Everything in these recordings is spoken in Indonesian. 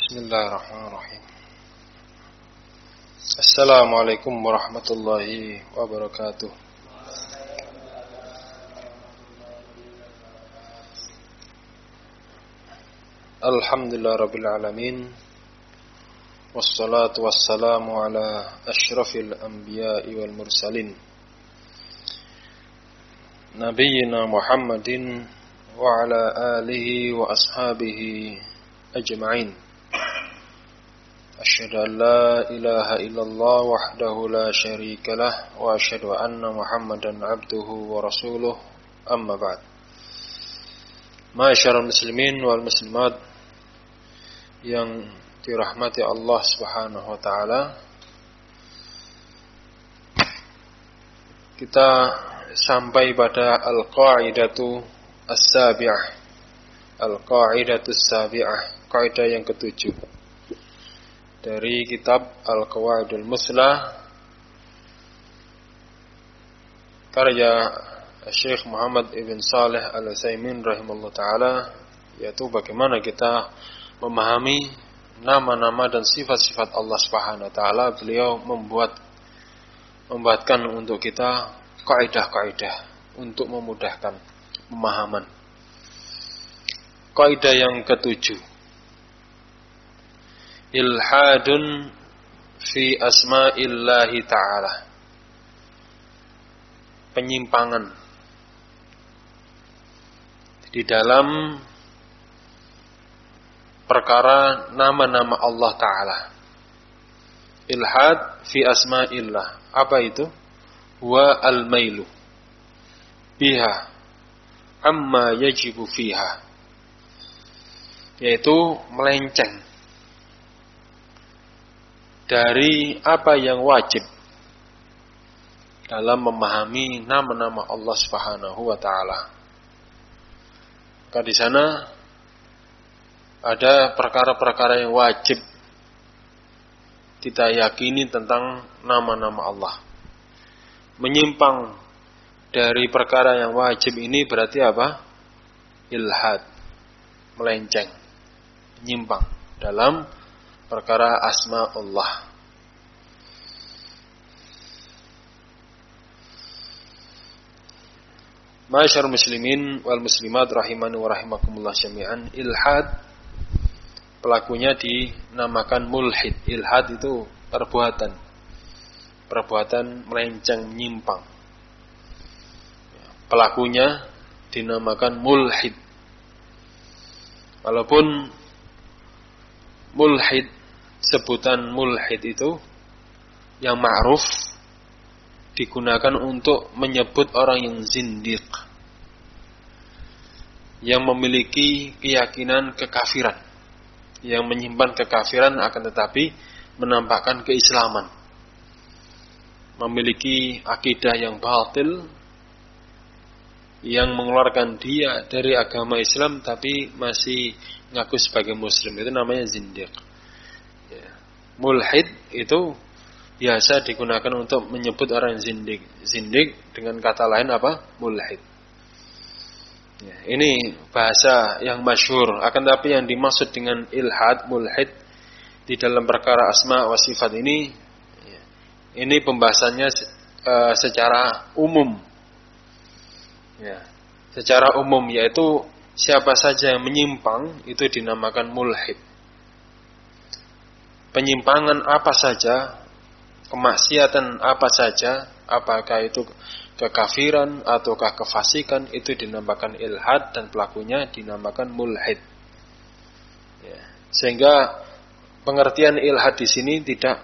Bismillahirrahmanirrahim. Assalamualaikum warahmatullahi wabarakatuh. Alhamdulillah rabbil alamin. Wassalatu wassalamu ala asyrafil anbiya'i wal mursalin, nabiyyina Muhammadin wa ala alihi wa ashabihi ajma'in. Asyhadu an la ilaha illallah wahdahu la syarika lah wa asyhadu anna Muhammadan abduhu wa rasuluh, amma ba'd. Ma'asyiral muslimin wal muslimat yang dirahmati Allah Subhanahu wa taala, kita sampai pada al-qaidatu as-sabi'ah. Al-qaidatu as-sabi'ah, kaidah yang ketujuh dari kitab Al-Qawaidul Muslah karya Syekh Muhammad Ibn Saleh Al-Utsaimin rahimahullah ta'ala, yaitu bagaimana kita memahami nama-nama dan sifat-sifat Allah Subhanahu wa ta'ala. Beliau membuatkan untuk kita kaidah-kaidah untuk memudahkan pemahaman. Kaidah yang ketujuh, ilhadun fi asma'illahi ta'ala, penyimpangan di dalam perkara nama-nama Allah Ta'ala. Ilhad fi asma'illah, apa itu? Wa al-mailu biha amma yajibu fiha, yaitu melenceng dari apa yang wajib dalam memahami nama-nama Allah Subhanahu wa taala. Maka di sana ada perkara-perkara yang wajib kita yakini tentang nama-nama Allah. Menyimpang dari perkara yang wajib ini berarti apa? Ilhad, melenceng, menyimpang dalam perkara asma Allah. Ma'asyiral muslimin wal muslimat rahimani wa rahimakumullah jami'an, ilhad pelakunya dinamakan mulhid. Ilhad itu perbuatan melenceng, menyimpang. Pelakunya dinamakan mulhid. Walaupun mulhid, sebutan mulhid itu yang ma'ruf digunakan untuk menyebut orang yang zindiq, yang memiliki keyakinan kekafiran, yang menyimpan kekafiran akan tetapi menampakkan keislaman, memiliki akidah yang batil, yang mengeluarkan dia dari agama Islam tapi masih ngaku sebagai muslim, itu namanya zindiq. Mulhid itu biasa digunakan untuk menyebut orang zindiq. Zindiq dengan kata lain apa? Mulhid. Ini bahasa yang masyhur. Akan tapi yang dimaksud dengan ilhad, mulhid di dalam perkara asma wa sifat ini pembahasannya secara umum. Secara umum, yaitu siapa saja yang menyimpang itu dinamakan mulhid. Penyimpangan apa saja, kemaksiatan apa saja, apakah itu kekafiran ataukah kefasikan, itu dinamakan ilhad dan pelakunya dinamakan mulhid. Sehingga pengertian ilhad di sini tidak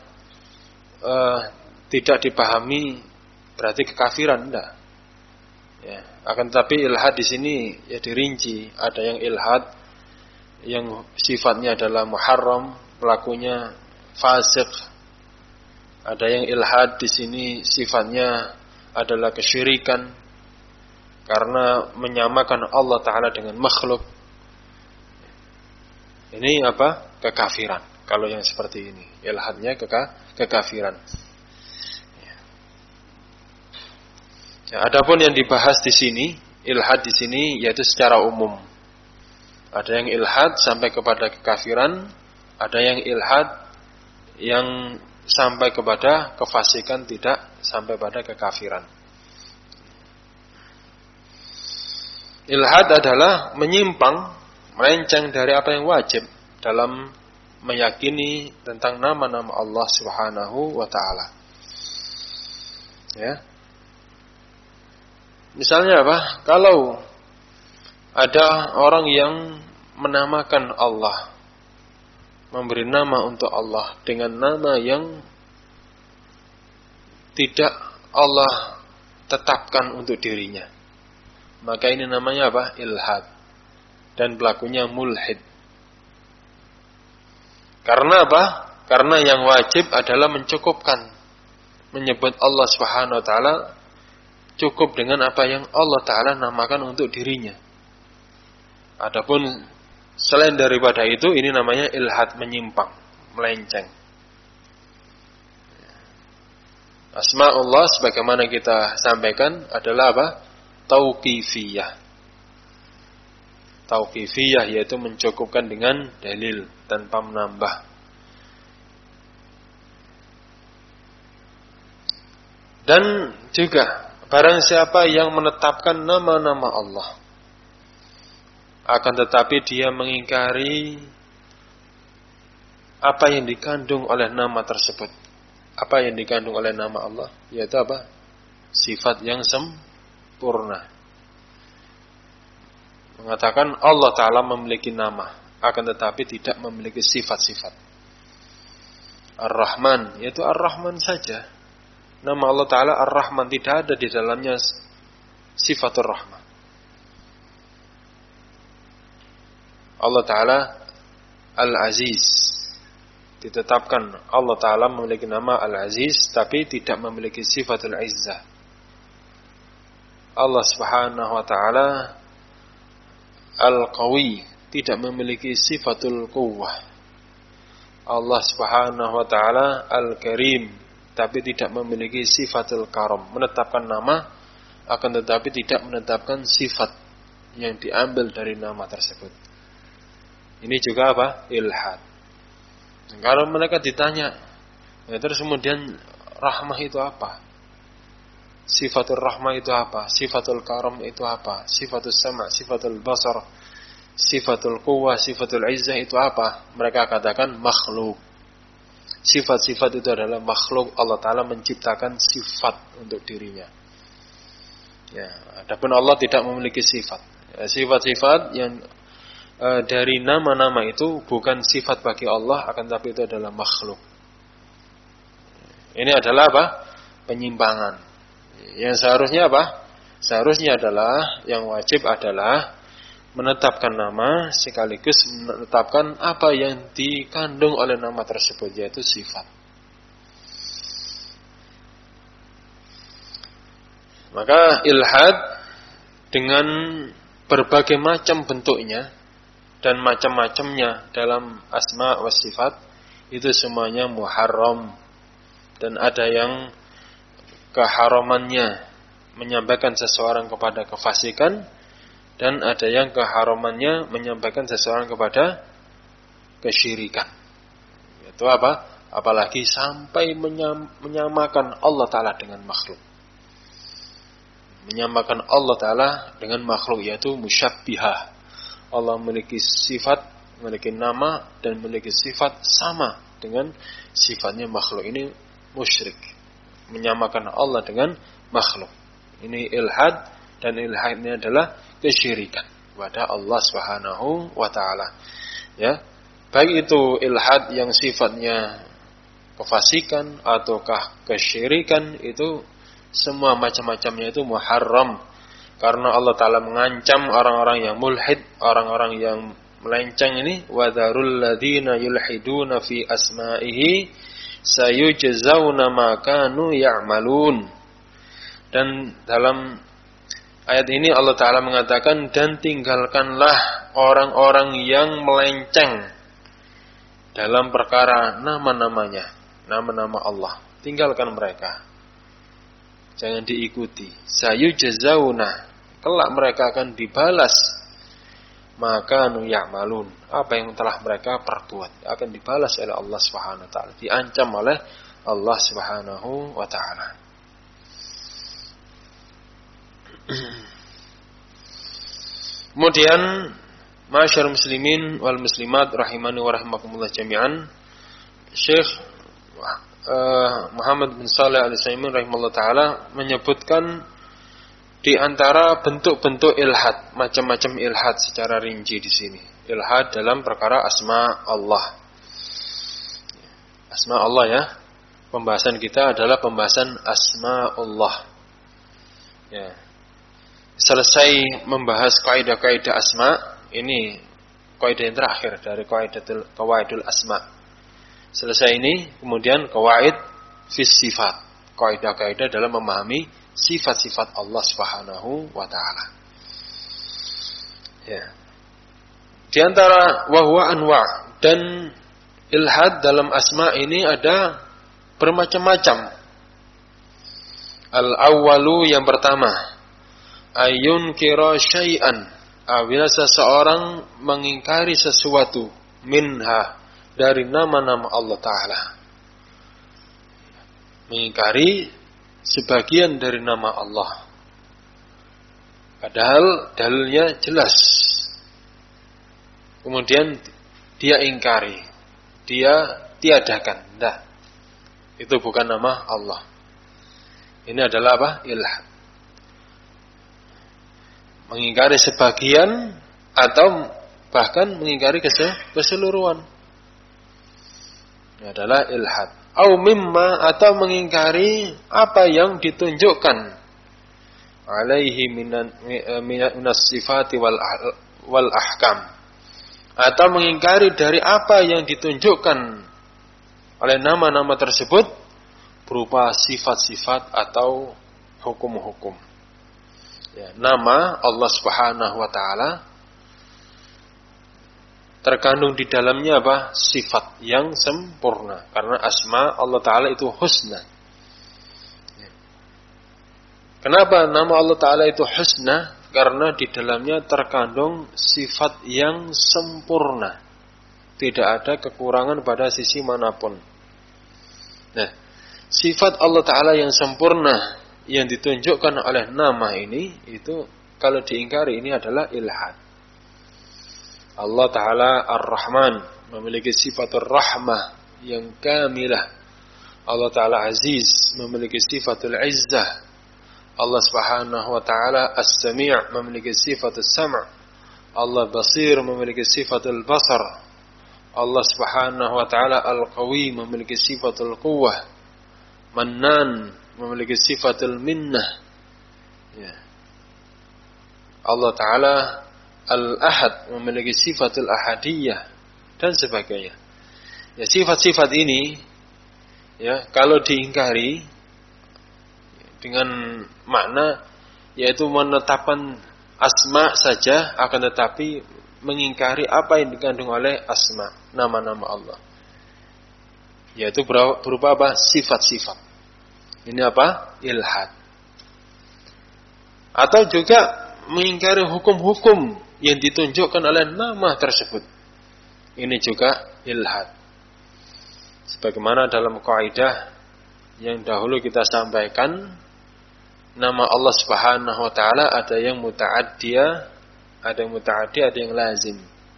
dipahami berarti kekafiran, enggak. Akan tetapi ilhad di sini dirinci, ada yang ilhad yang sifatnya adalah muharram, pelakunya fasik. Ada yang ilhad di sini sifatnya adalah kesyirikan karena menyamakan Allah Ta'ala dengan makhluk. Ini apa? Kekafiran. Kalau yang seperti ini, ilhadnya kekafiran. Adapun yang dibahas di sini, ilhad di sini yaitu secara umum. Ada yang ilhad sampai kepada kekafiran, Ada yang ilhad yang sampai kepada kefasikan, tidak sampai pada kekafiran. Ilhad adalah menyimpang, melenceng dari apa yang wajib dalam meyakini tentang nama-nama Allah Subhanahu wa taala. Ya. Misalnya apa? Kalau ada orang yang menamakan Allah, memberi nama untuk Allah dengan nama yang tidak Allah tetapkan untuk dirinya, maka ini namanya apa? Ilhad. Dan pelakunya mulhid. Karena apa? Karena yang wajib adalah mencukupkan, menyebut Allah Subhanahu wa taala cukup dengan apa yang Allah taala namakan untuk dirinya. Adapun selain daripada itu, ini namanya ilhad, menyimpang, melenceng. Asma'ullah sebagaimana kita sampaikan adalah apa? Tauqifiyah. Tauqifiyah yaitu mencukupkan dengan dalil tanpa menambah. Dan juga barang siapa yang menetapkan nama-nama Allah, akan tetapi dia mengingkari apa yang dikandung oleh nama tersebut. Apa yang dikandung oleh nama Allah? Yaitu apa? Sifat yang sempurna. Mengatakan Allah Ta'ala memiliki nama, akan tetapi tidak memiliki sifat-sifat. Ar-Rahman, yaitu Ar-Rahman saja. Nama Allah Ta'ala Ar-Rahman, tidak ada di dalamnya sifatul Rahman. Allah Ta'ala Al-Aziz, ditetapkan Allah Ta'ala memiliki nama Al-Aziz, tapi tidak memiliki sifatul Izzah. Allah Subhanahu wa Ta'ala Al-Qawi, tidak memiliki sifatul Quwwah. Allah Subhanahu wa Ta'ala Al-Karim, tapi tidak memiliki sifatul Karam. Menetapkan nama, akan tetapi tidak menetapkan sifat yang diambil dari nama tersebut. Ini juga apa? Ilhad. Kalau mereka ditanya, ya terus kemudian rahmah itu apa? Sifatul rahmah itu apa? Sifatul karam itu apa? Sifatul sama', sifatul basar, sifatul quwwah, sifatul izzah itu apa? Mereka katakan makhluk. Sifat-sifat itu adalah makhluk. Allah Ta'ala menciptakan sifat untuk dirinya. Ya, adapun Allah tidak memiliki sifat. Ya, sifat-sifat yang dari nama-nama itu bukan sifat bagi Allah, akan tapi itu adalah makhluk. Ini adalah apa? Penyimpangan. Yang seharusnya apa? Seharusnya adalah, yang wajib adalah menetapkan nama sekaligus menetapkan apa yang dikandung oleh nama tersebut, yaitu sifat. Maka ilhad dengan berbagai macam bentuknya dan macam-macamnya dalam asma wa sifat itu semuanya muharram, dan ada yang keharamannya menyampaikan seseorang kepada kefasikan, dan ada yang keharamannya menyampaikan seseorang kepada kesyirikan. Itu apa? Apalagi sampai menyamakan Allah Ta'ala dengan makhluk. Menyamakan Allah Ta'ala dengan makhluk, yaitu musyabbihah. Allah memiliki sifat, memiliki nama, dan memiliki sifat sama dengan sifatnya makhluk. Ini musyrik, menyamakan Allah dengan makhluk. Ini ilhad, dan ilhad ini adalah kesyirikan kepada Allah Subhanahu wa Ta'ala. Ya, baik itu ilhad yang sifatnya kefasikan ataukah kesyirikan, itu semua macam-macamnya itu muharram. Karena Allah Ta'ala mengancam orang-orang yang mulhid, orang-orang yang melenceng ini, وَذَرُوا الَّذِينَ يُلْحِدُونَ فِي أَسْمَائِهِ سَيُجْزَوْنَ مَا كَانُوا يَعْمَلُونَ. Dan dalam ayat ini Allah Ta'ala mengatakan, dan tinggalkanlah orang-orang yang melenceng dalam perkara nama-namanya, nama-nama Allah. Tinggalkan mereka, jangan diikuti. Sayujzauna, kelak mereka akan dibalas maka ya'malun, apa yang telah mereka perbuat akan dibalas oleh Allah Subhanahu wa taala, diancam oleh Allah Subhanahu wa taala. Kemudian ma'asyar muslimin wal muslimat rahimani wa rahimakumullah jami'an, Syekh Muhammad bin Shalih Al-Utsaimin rahimahullah taala menyebutkan di antara bentuk-bentuk ilhad, macam-macam ilhad secara rinci di sini. Ilhad dalam perkara asma Allah. Asma Allah ya. Pembahasan kita adalah pembahasan asma Allah. Ya. Selesai membahas kaidah-kaidah asma, ini kaidah yang terakhir dari qawaidul asma. Selesai ini, kemudian qawaid fis sifat. Kaidah-kaidah dalam memahami sifat-sifat Allah Subhanahu wa taala. Ya. Di antara wahwa anwa' dan ilhad dalam asma ini ada bermacam-macam. Al-awwalu, yang pertama, ayun kira syai'an, apabila seseorang mengingkari sesuatu minha, dari nama-nama Allah taala. Mengingkari sebagian dari nama Allah, padahal dalilnya jelas. Kemudian dia ingkari, dia tiadakan. Nah, itu bukan nama Allah. Ini adalah apa? Ilhad. Mengingkari sebagian atau bahkan mengingkari keseluruhan. Ini adalah ilhad. Au mimma, atau mengingkari apa yang ditunjukkan alaihi minas sifati wal ahkam, atau mengingkari dari apa yang ditunjukkan oleh nama-nama tersebut berupa sifat-sifat atau hukum-hukum. Ya, nama Allah Subhanahu wa taala terkandung di dalamnya apa? Sifat yang sempurna. Karena asma Allah Ta'ala itu husna. Kenapa nama Allah Ta'ala itu husna? Karena di dalamnya terkandung sifat yang sempurna. Tidak ada kekurangan pada sisi manapun. Nah, sifat Allah Ta'ala yang sempurna yang ditunjukkan oleh nama ini, itu kalau diingkari ini adalah ilhad. Allah Ta'ala Ar-Rahman, memiliki sifatul rahmah yang kamilah. Allah Ta'ala Aziz, memiliki sifatul izzah. Allah Subhanahu wa Ta'ala As-Sami', memiliki sifatul sam'. Allah Basir, memiliki sifatul basar. Allah Subhanahu wa Ta'ala Al-Qawi, memiliki sifatul quwwah. Mannan, memiliki sifatul minnah. Ya. Allah Ta'ala Al-Ahad, memiliki sifatul ahadiyah dan sebagainya. Ya, sifat-sifat ini ya kalau diingkari dengan makna yaitu menetapkan asma saja, akan tetapi mengingkari apa yang dikandung oleh asma, nama-nama Allah. Yaitu berupa apa? Sifat-sifat. Ini apa? Ilhad. Atau juga mengingkari hukum-hukum yang ditunjukkan oleh nama tersebut. Ini juga ilhad. Sebagaimana dalam kaidah yang dahulu kita sampaikan, nama Allah Subhanahu wa taala ada yang muta'addiyah, ada yang muta'addi, ada yang lazim.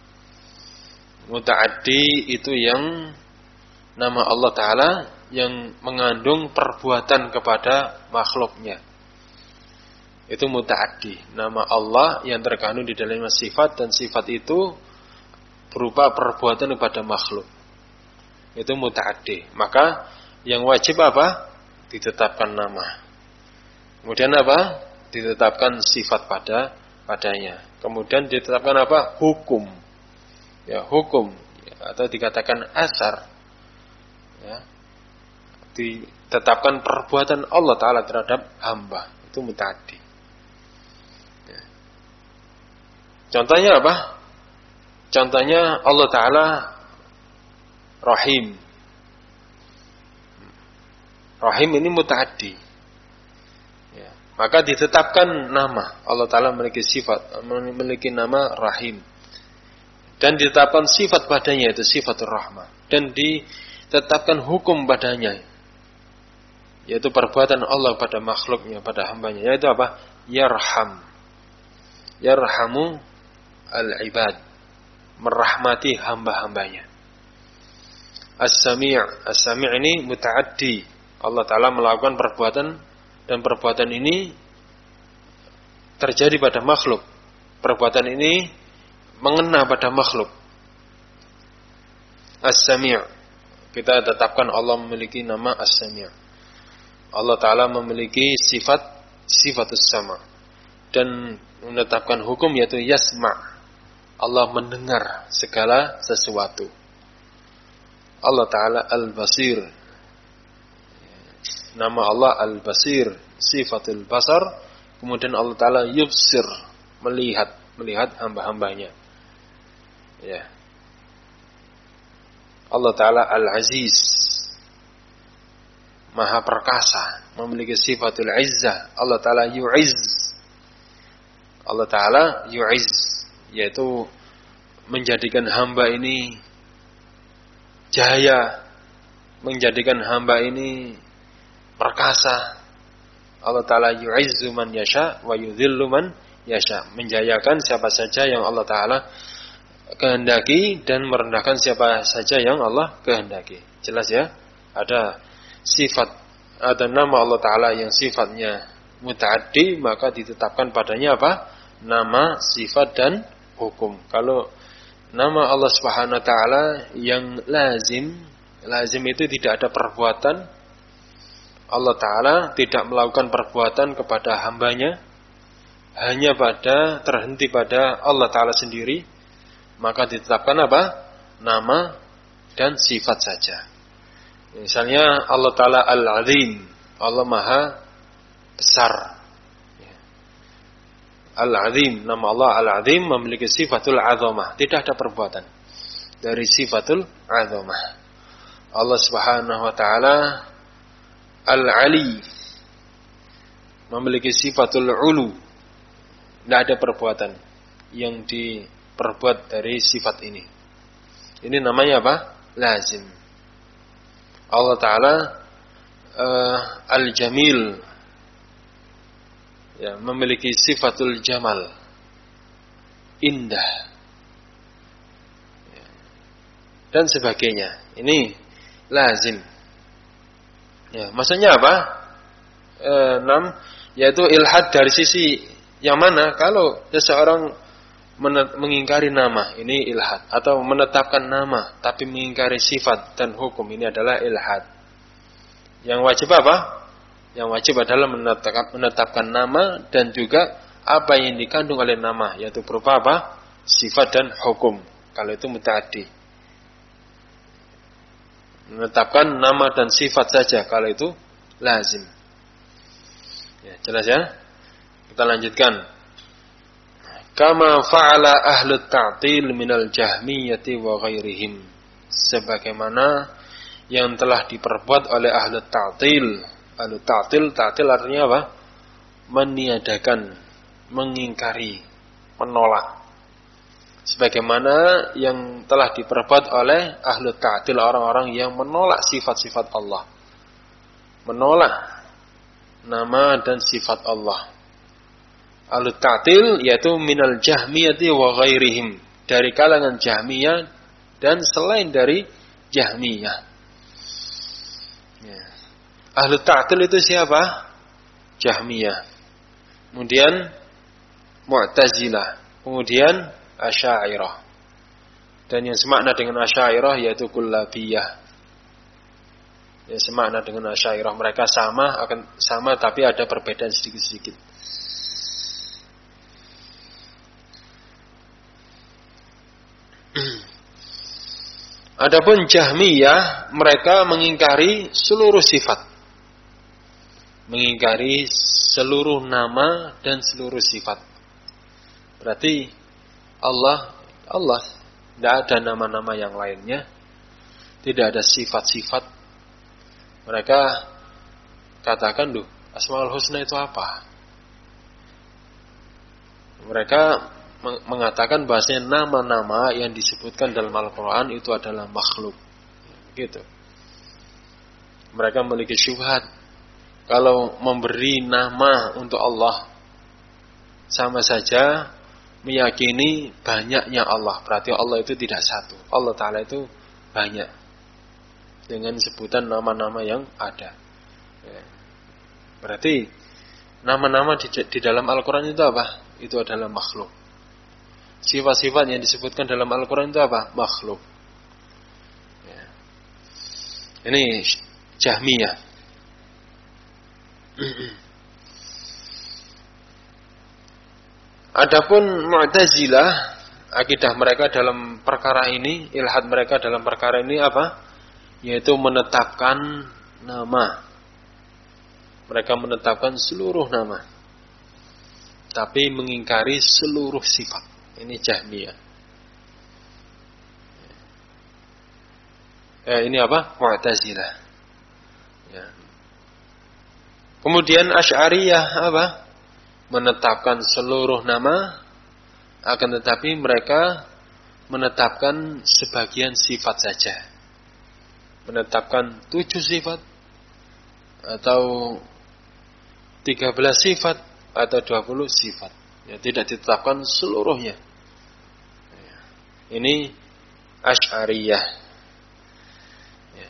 Muta'addi itu yang nama Allah taala yang mengandung perbuatan kepada makhluknya. Itu muta'addi, nama Allah yang terkandung di dalamnya sifat, dan sifat itu berupa perbuatan kepada makhluk. Itu muta'addi. Maka yang wajib apa? Ditetapkan nama. Kemudian apa? Ditetapkan sifat padanya. Kemudian ditetapkan apa? Hukum. Ya, hukum ya, atau dikatakan asar. Ya. Ditetapkan perbuatan Allah Ta'ala terhadap hamba. Itu muta'addi. Contohnya apa? Contohnya Allah Ta'ala Rahim. Rahim ini muta'addi. Ya. Maka ditetapkan nama. Allah Ta'ala memiliki sifat, memiliki nama Rahim. Dan ditetapkan sifat padanya, itu sifatur rahmah. Dan ditetapkan hukum padanya, yaitu perbuatan Allah pada makhluknya, pada hambanya, yaitu apa? Yarham. Yarhamu al-ibad, merahmati hamba-hambanya. As-sami'. As-sami' ini muta'addi. Allah Ta'ala melakukan perbuatan, dan perbuatan ini terjadi pada makhluk. Perbuatan ini mengena pada makhluk. As-sami'. Kita tetapkan Allah memiliki nama As-sami'. Allah Ta'ala memiliki sifatus sama. Dan menetapkan hukum yaitu yasma'. Allah mendengar segala sesuatu. Allah Ta'ala Al-Basir. Nama Allah Al-Basir, sifatul basar. Kemudian Allah Ta'ala yubsir, melihat hamba-hambanya. Ya. Allah Ta'ala Al-Aziz, Maha Perkasa, memiliki sifatul izzah. Allah Ta'ala yu'izz. Allah Ta'ala yu'izz, yaitu menjadikan hamba ini jaya, menjadikan hamba ini perkasa. Allah Ta'ala yu'izzu man yasha wa yudhillu man yasha, menjayakan siapa saja yang Allah Ta'ala kehendaki dan merendahkan siapa saja yang Allah kehendaki. Jelas ya? Ada sifat, ada nama Allah Ta'ala yang sifatnya muta'addi, maka ditetapkan padanya apa? Nama, sifat dan hukum. Kalau nama Allah Subhanahu wa Ta'ala yang lazim itu tidak ada perbuatan. Allah Ta'ala tidak melakukan perbuatan kepada hambanya, hanya terhenti pada Allah Ta'ala sendiri, maka ditetapkan apa? Nama dan sifat saja. Misalnya Allah Ta'ala Al-Azim, Allah Maha Besar. Al-Azim, nama Allah Al-Azim memiliki sifatul azamah, tidak ada perbuatan dari sifatul azamah. Allah Subhanahu wa Ta'ala Al-Ali, memiliki sifatul ulu, tidak ada perbuatan yang diperbuat dari sifat ini. Ini namanya apa? Lazim. Allah Ta'ala Al-Jamil, ya, memiliki sifatul jamal, indah, ya, dan sebagainya. Ini lazim. Ya, maksudnya apa? 6, yaitu ilhad dari sisi yang mana? Kalau seseorang mengingkari nama, ini ilhad, atau menetapkan nama tapi mengingkari sifat dan hukum, ini adalah ilhad. Yang wajib apa? Yang wajib adalah menetapkan nama dan juga apa yang dikandung oleh nama, yaitu berupa apa? Sifat dan hukum. Kalau itu muta'addi. Menetapkan nama dan sifat saja, kalau itu lazim. Ya, jelas ya? Kita lanjutkan. Kama fa'ala ahlut ta'til minal jahmiyati wa ghairihim. Sebagaimana yang telah diperbuat oleh ahlut ta'til. Ahlut ta'til, ta'til artinya apa? Meniadakan, mengingkari, menolak. Sebagaimana yang telah diperbuat oleh ahlut ta'til, orang-orang yang menolak sifat-sifat Allah, menolak nama dan sifat Allah. Ahlut ta'til yaitu minal jahmiyati wa ghairihim, dari kalangan Jahmiyah dan selain dari Jahmiyah. Ya. Ahlut ta'til itu siapa? Jahmiyah, kemudian Mu'tazilah, kemudian Asy'ariyah. Dan yang semakna dengan Asy'ariyah yaitu Kullabiyah. Yang semakna dengan Asy'ariyah, mereka sama tapi ada perbedaan sedikit-sedikit. Adapun Jahmiyah, mereka mengingkari seluruh sifat, mengingkari seluruh nama dan seluruh sifat. Berarti Allah tidak ada nama-nama yang lainnya, tidak ada sifat-sifat. Mereka katakan, Asmaul Husna itu apa? Mereka mengatakan bahasanya nama-nama yang disebutkan dalam Al-Quran itu adalah makhluk. Gitu. Mereka memiliki syubhat. Kalau memberi nama untuk Allah, sama saja meyakini banyaknya Allah. Berarti Allah itu tidak satu. Allah Ta'ala itu banyak. Dengan sebutan nama-nama yang ada. Berarti nama-nama di dalam Al-Quran itu apa? Itu adalah makhluk. Sifat-sifat yang disebutkan dalam Al-Quran itu apa? Makhluk. Ini Jahmiyah. Adapun Mu'tazilah, akidah mereka dalam perkara ini, ilhad mereka dalam perkara ini apa? Yaitu menetapkan nama. Mereka menetapkan seluruh nama, tapi mengingkari seluruh sifat. Ini Jahmiyah. Ini apa? Mu'tazilah. Ya. Kemudian Asy'ariyah apa? Menetapkan seluruh nama, akan tetapi mereka menetapkan sebagian sifat saja. Menetapkan 7 sifat atau 13 sifat atau 20 sifat. Ya, tidak ditetapkan seluruhnya. Ini Asy'ariyah. Ya.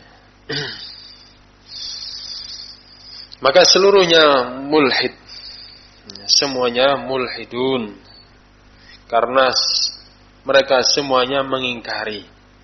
Maka seluruhnya mulhid. Semuanya mulhidun. Karena mereka semuanya mengingkari.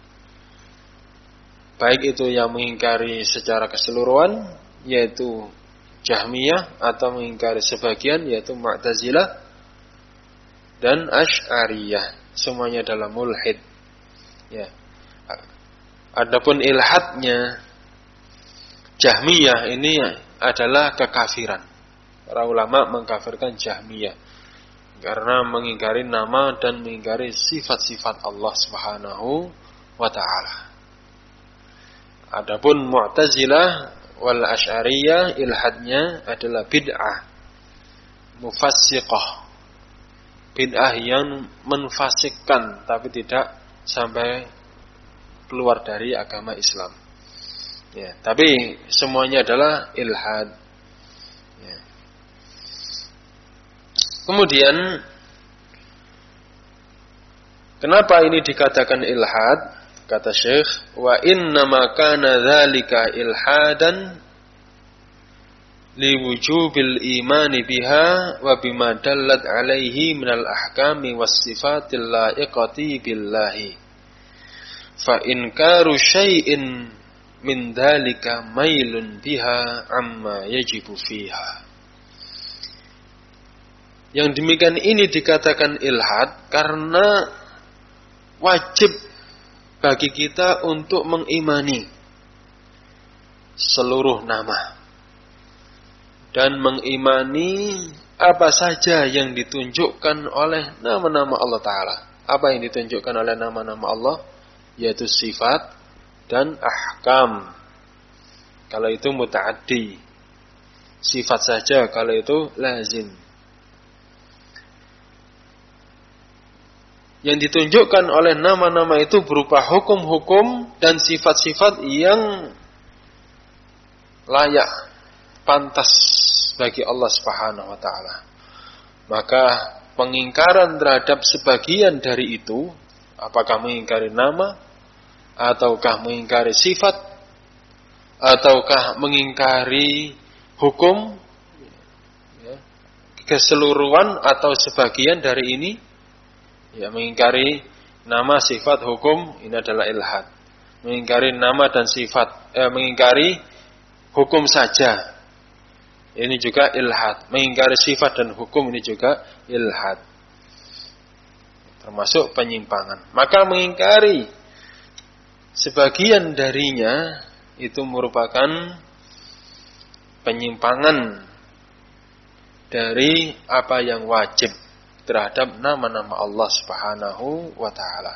Baik itu yang mengingkari secara keseluruhan, yaitu Jahmiyah, atau mengingkari sebagian, yaitu Mu'tazilah dan Asy'ariyah. Semuanya adalah mulhid. Ya. Adapun ilhadnya Jahmiyah ini adalah kekafiran. Para ulama mengkafirkan Jahmiyah karena mengingkari nama dan mengingkari sifat-sifat Allah Subhanahu wa ta'ala. Adapun Mu'tazilah wal Asy'ariyah, ilhadnya adalah bid'ah mufassiqah. Bid'ah yang menfasikkan tapi tidak sampai keluar dari agama Islam. Ya, tapi semuanya adalah ilhad. Ya. Kemudian kenapa ini dikatakan ilhad? Kata Syekh, wa inna ma kana dzalika ilhadan liwujubil imani biha wa bima dallat alaihi minal ahkami was sifatil laiqati billahi. Fa inkaru syai'in min dzalika mailun biha amma yajibu fiha. Yang demikian ini dikatakan ilhad karena wajib bagi kita untuk mengimani seluruh nama dan mengimani apa saja yang ditunjukkan oleh nama-nama Allah Ta'ala. Apa yang ditunjukkan oleh nama-nama Allah? Yaitu sifat dan ahkam. Kalau itu muta'addi. Sifat saja kalau itu lazim. Yang ditunjukkan oleh nama-nama itu berupa hukum-hukum dan sifat-sifat yang layak, pantas bagi Allah Subhanahu wa ta'ala. Maka pengingkaran terhadap sebagian dari itu, apakah mengingkari nama, ataukah mengingkari sifat, ataukah mengingkari hukum, keseluruhan atau sebagian dari ini, ya, mengingkari nama, sifat, hukum, ini adalah ilhad. Mengingkari nama dan sifat, mengingkari hukum saja, ini juga ilhad. Mengingkari sifat dan hukum, ini juga ilhad. Termasuk penyimpangan. Maka mengingkari sebagian darinya itu merupakan penyimpangan dari apa yang wajib terhadap nama-nama Allah Subhanahu wa ta'ala.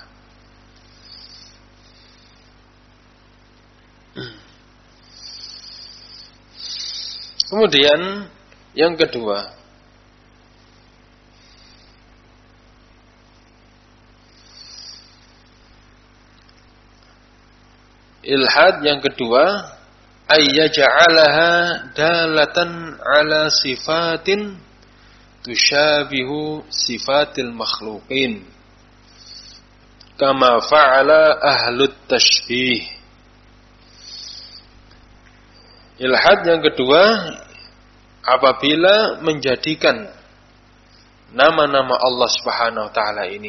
Kemudian yang kedua, Ilhad yang kedua, ayyaja'alaha dalatan ala sifatin tusyabihu sifatil makhluqin kama fa'ala ahlut tashbih. Ilhad yang kedua, apabila menjadikan nama-nama Allah Subhanahu wa taala ini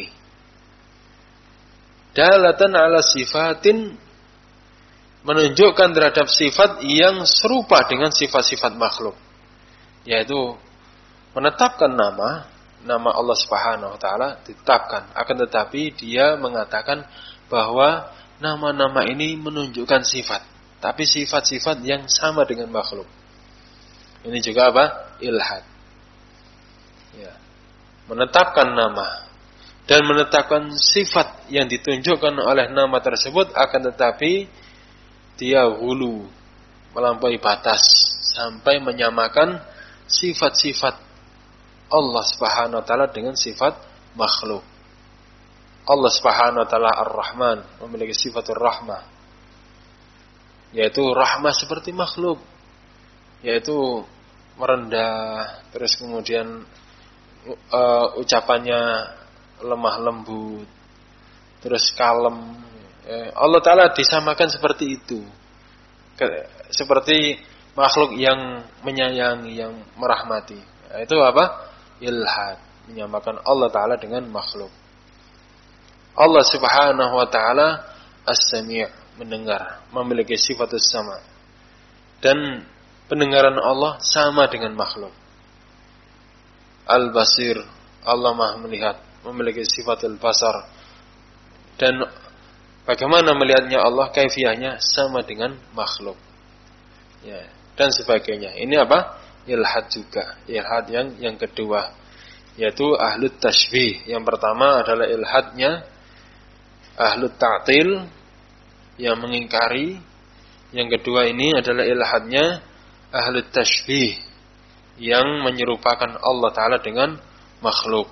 dalatan ala sifatin, menunjukkan terhadap sifat yang serupa dengan sifat-sifat makhluk, yaitu menetapkan nama Allah Subhanahu wa taala ditetapkan, akan tetapi dia mengatakan bahwa nama-nama ini menunjukkan sifat, tapi sifat-sifat yang sama dengan makhluk. Ini juga apa? Ilhad. Ya. Menetapkan nama dan menetapkan sifat yang ditunjukkan oleh nama tersebut, akan tetapi dia hulu, melampaui batas sampai menyamakan sifat-sifat Allah Subhanahu wa taala dengan sifat makhluk. Allah Subhanahu wa taala Ar-Rahman, memiliki sifatul rahmah, yaitu rahmah seperti makhluk, yaitu merendah, terus kemudian ucapannya lemah lembut, terus kalem. Allah taala disamakan seperti itu, seperti makhluk yang menyayangi, yang merahmati. Itu apa? Ilhad, menyamakan Allah taala dengan makhluk. Allah Subhanahu wa taala As-Sami', mendengar, memiliki sifatus sama, dan pendengaran Allah sama dengan makhluk. Al-Basir, Allah Maha melihat, memiliki sifatul basar, dan bagaimana melihatnya Allah, kaifiyahnya sama dengan makhluk. Ya, dan sebagainya. Ini apa? Ilhad juga. Ilhad yang kedua, yaitu ahlut tashbih. Yang pertama adalah ilhadnya ahlut ta'til, yang mengingkari. Yang kedua ini adalah ilhadnya ahlut tashbih, yang menyerupakan Allah taala dengan makhluk.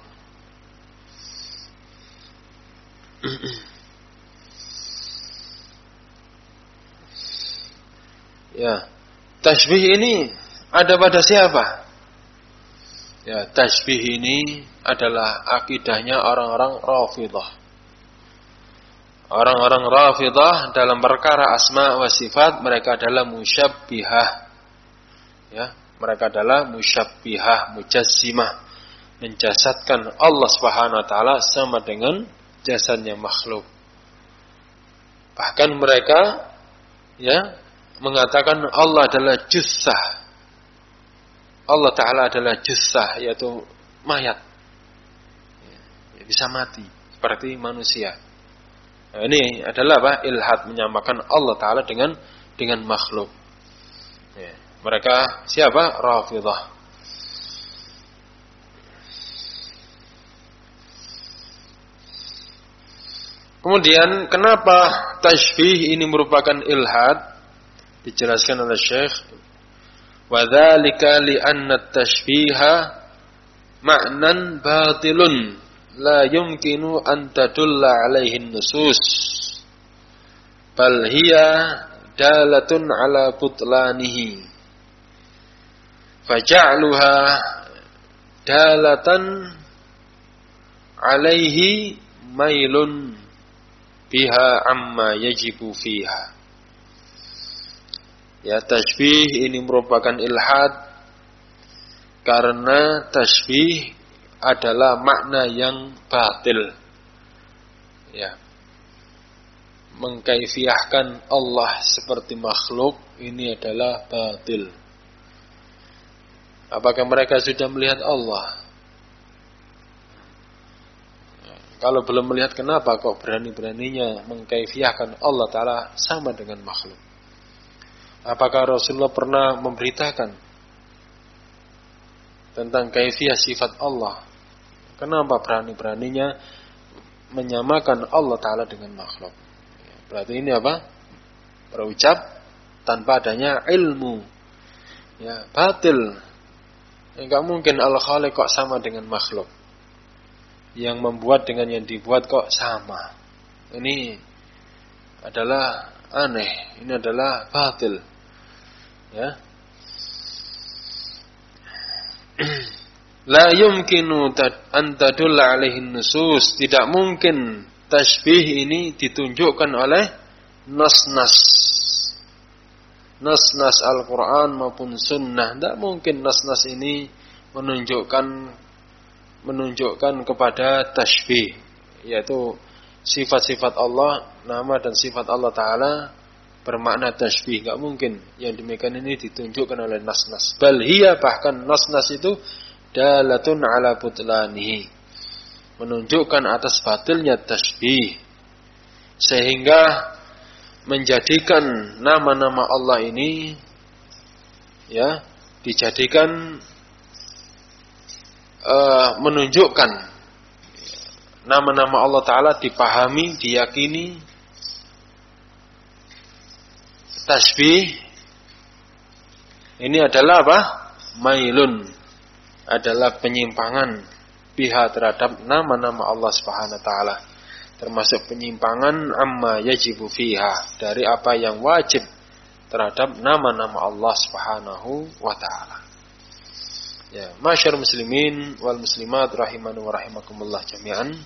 Ya, tashbih ini ada pada siapa? Ya, tashbih ini adalah akidahnya orang-orang Rafidhah. Orang-orang Rafidhah dalam perkara asma wa sifat, mereka adalah musyabbihah. Ya, mereka adalah musyabbihah, mujassimah, menjasadkan Allah Subhanahu wa taala sama dengan jasadnya makhluk. Bahkan mereka mengatakan Allah adalah jussah. Allah taala adalah jussah, yaitu mayat. Bisa mati seperti manusia. Nah, ini adalah apa? Ilhad, menyamakan Allah taala dengan makhluk. Ya, mereka siapa? Rafidhah. Kemudian kenapa tashbih ini merupakan ilhad? Dijelaskan oleh Syekh, wa dzalika li anna at-tashbiha ma'nan batilun la yumkinu an tadulla alaihi an-nusus bal hiya dalatun ala butlanihi faja'luha dalatan alaihi mailun biha amma yajibu fiha. Ya, tashbih ini merupakan ilhad karena tashbih adalah makna yang batil. Ya. Mengkaifiyahkan Allah seperti makhluk ini adalah batil. Apakah mereka sudah melihat Allah? Kalau belum melihat, kenapa kok berani-beraninya mengkaifiyahkan Allah taala sama dengan makhluk? Apakah Rasulullah pernah memberitakan tentang kaifiyah sifat Allah? Kenapa berani-beraninya menyamakan Allah taala dengan makhluk? Berarti ini apa? Berucap tanpa adanya ilmu. Ya, batil. Enggak mungkin Al-Khaliq kok sama dengan makhluk. Yang membuat dengan yang dibuat kok sama. Ini adalah aneh, ini adalah batil. Ya. La yumkinu an tadulla alaihi nusus, tidak mungkin tasbih ini ditunjukkan oleh nas-nas Al-Quran maupun sunnah. Tidak mungkin nas-nas ini menunjukkan kepada tasbih, yaitu sifat-sifat Allah, nama dan sifat Allah Ta'ala bermakna tasbih. Tidak mungkin yang demikian ini ditunjukkan oleh nas-nas. Bal hiya, bahkan nas-nas itu dalatun ala butlanihi, menunjukkan atas batilnya tasbih, sehingga menjadikan nama-nama Allah ini ya dijadikan menunjukkan nama-nama Allah Ta'ala dipahami, diyakini tasbih ini adalah apa? Mailun, adalah penyimpangan biha terhadap nama-nama Allah Subhanahu wa Ta'ala, termasuk penyimpangan amma yajibu fiha, dari apa yang wajib terhadap nama-nama Allah Subhanahu wa Ta'ala. Ya, masyarul muslimin wal muslimat rahimani wa rahimakumullah jami'an.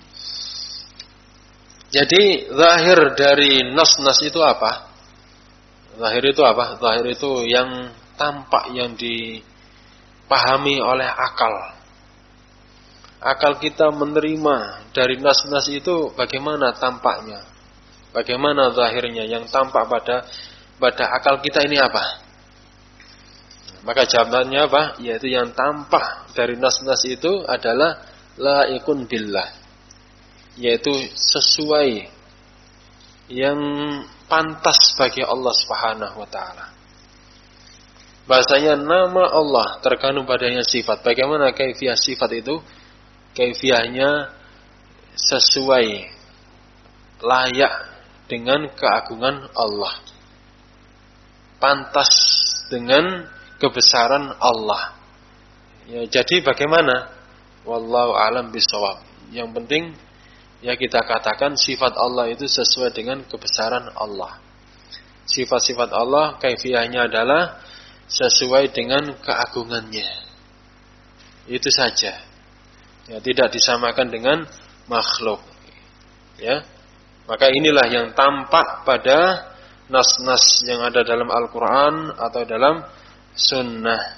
Jadi zahir dari nas-nas itu apa? Zahir itu apa? Zahir itu yang tampak, yang dipahami oleh akal. Akal kita menerima dari nas-nas itu bagaimana tampaknya, bagaimana zahirnya, yang tampak pada akal kita ini apa? Maka jawabannya apa? Yaitu yang tampak dari nas-nas itu adalah laikun billah, yaitu sesuai, yang pantas bagi Allah Subhanahu wa Ta'ala. Bahasanya nama Allah terkandung padanya sifat. Bagaimana kaifiyah sifat itu? Kaifiyahnya sesuai, layak dengan keagungan Allah, pantas dengan kebesaran Allah. Ya, jadi bagaimana? Wallahu a'lam bishawab. Yang penting ya kita katakan sifat Allah itu sesuai dengan kebesaran Allah. Sifat-sifat Allah kaifiyahnya adalah sesuai dengan keagungannya. Itu saja. Ya, tidak disamakan dengan makhluk. Ya. Maka inilah yang tampak pada nas-nas yang ada dalam Al-Quran atau dalam sunnah.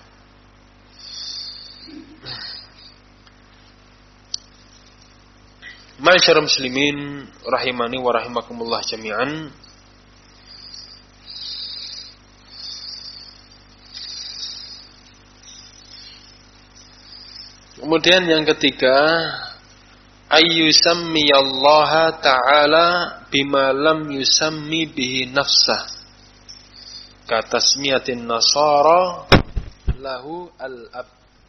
Ma'asyiral muslimin rahimani wa rahimakumullah jami'an. Kemudian yang ketiga, ayyusammiyallaha ta'ala bima lam yusammi bihi nafsah, katasmiyatin nasara lahu al-ab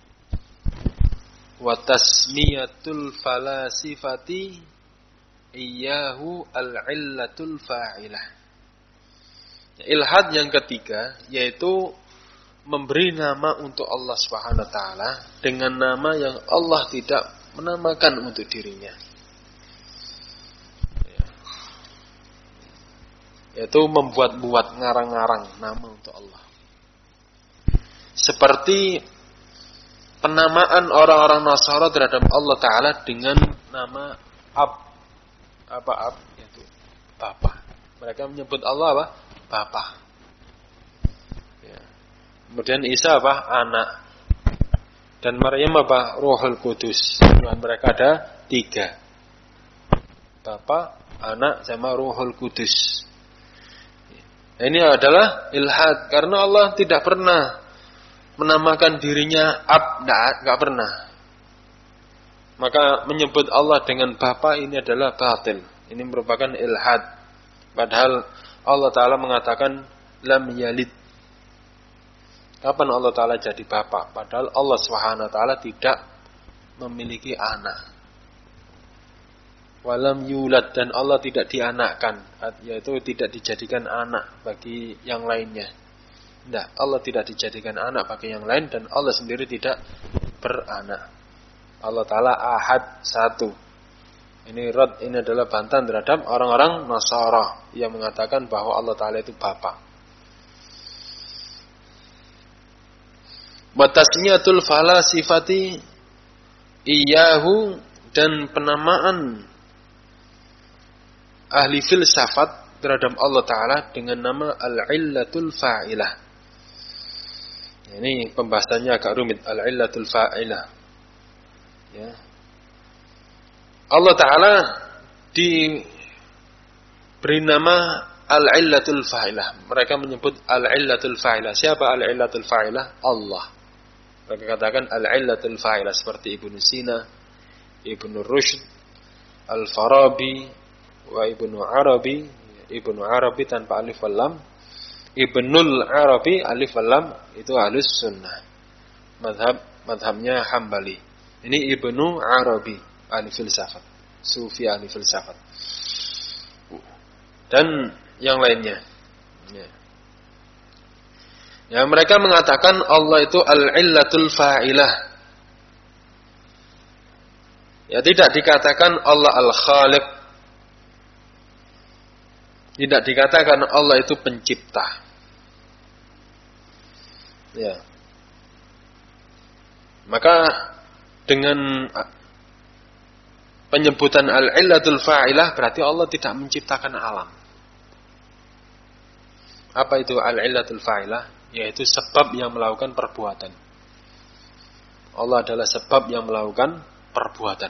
wa tasmiyatul falasifati iyyahu al-illatul fa'ilah. Ilhad yang ketiga yaitu memberi nama untuk Allah Subhanahu wa Ta'ala dengan nama yang Allah tidak menamakan untuk dirinya. Yaitu membuat-buat, ngarang-ngarang nama untuk Allah. Seperti penamaan orang-orang Nasara terhadap Allah Ta'ala dengan nama Ab. Apa Ab? Yaitu Bapa. Mereka menyebut Allah apa? Bapa. Kemudian Isa apa? Anak. Dan Maryam apa? Ruhul Kudus. Tuhan mereka ada 3. Bapa, Anak, sama Ruhul Kudus. Ini adalah ilhad. Karena Allah tidak pernah menamakan dirinya Ab. Tidak pernah. Maka menyebut Allah dengan Bapa ini adalah batil. Ini merupakan ilhad. Padahal Allah Ta'ala mengatakan lam yalid. Kapan Allah Ta'ala jadi Bapa? Padahal Allah Subhanahu wa Ta'ala tidak memiliki anak. Walam yulad, dan Allah tidak dianakkan, yaitu tidak dijadikan anak bagi yang lainnya. Tidak, Allah tidak dijadikan anak bagi yang lain, dan Allah sendiri tidak beranak. Allah Ta'ala ahad, satu. Ini adalah bantahan terhadap orang-orang Nasara yang mengatakan bahwa Allah Ta'ala itu Bapa. Wa tasmiyatul falasifati iyyahu, dan penamaan ahli filsafat terhadap Allah Ta'ala dengan nama al-illatul fa'ilah. Ini pembahasannya agak rumit, al-illatul fa'ilah. Ya. Allah Ta'ala diberi nama al-illatul fa'ilah. Mereka menyebut al-illatul fa'ilah. Siapa al-illatul fa'ilah? Allah. Mereka katakan al-illatul fa'ilah, seperti Ibnu Sina, Ibnu Rushd, Al-Farabi, wa Ibnu Arabi. Ibnu Arabi tanpa alif wal lam. Ibnul Arabi alif wal lam, itu ahlus sunnah. Madhabnya Hambali. Ini Ibnu Arabi, ahli filsafat, sufi ahli filsafat, dan yang lainnya. Ya, mereka mengatakan Allah itu al-illatul fa'ilah. Ya, tidak dikatakan Allah al-khaliq. Tidak dikatakan Allah itu pencipta. Ya. Maka dengan penyebutan al-illatul fa'ilah berarti Allah tidak menciptakan alam. Apa itu al-illatul fa'ilah? Yaitu sebab yang melakukan perbuatan. Allah adalah sebab yang melakukan perbuatan.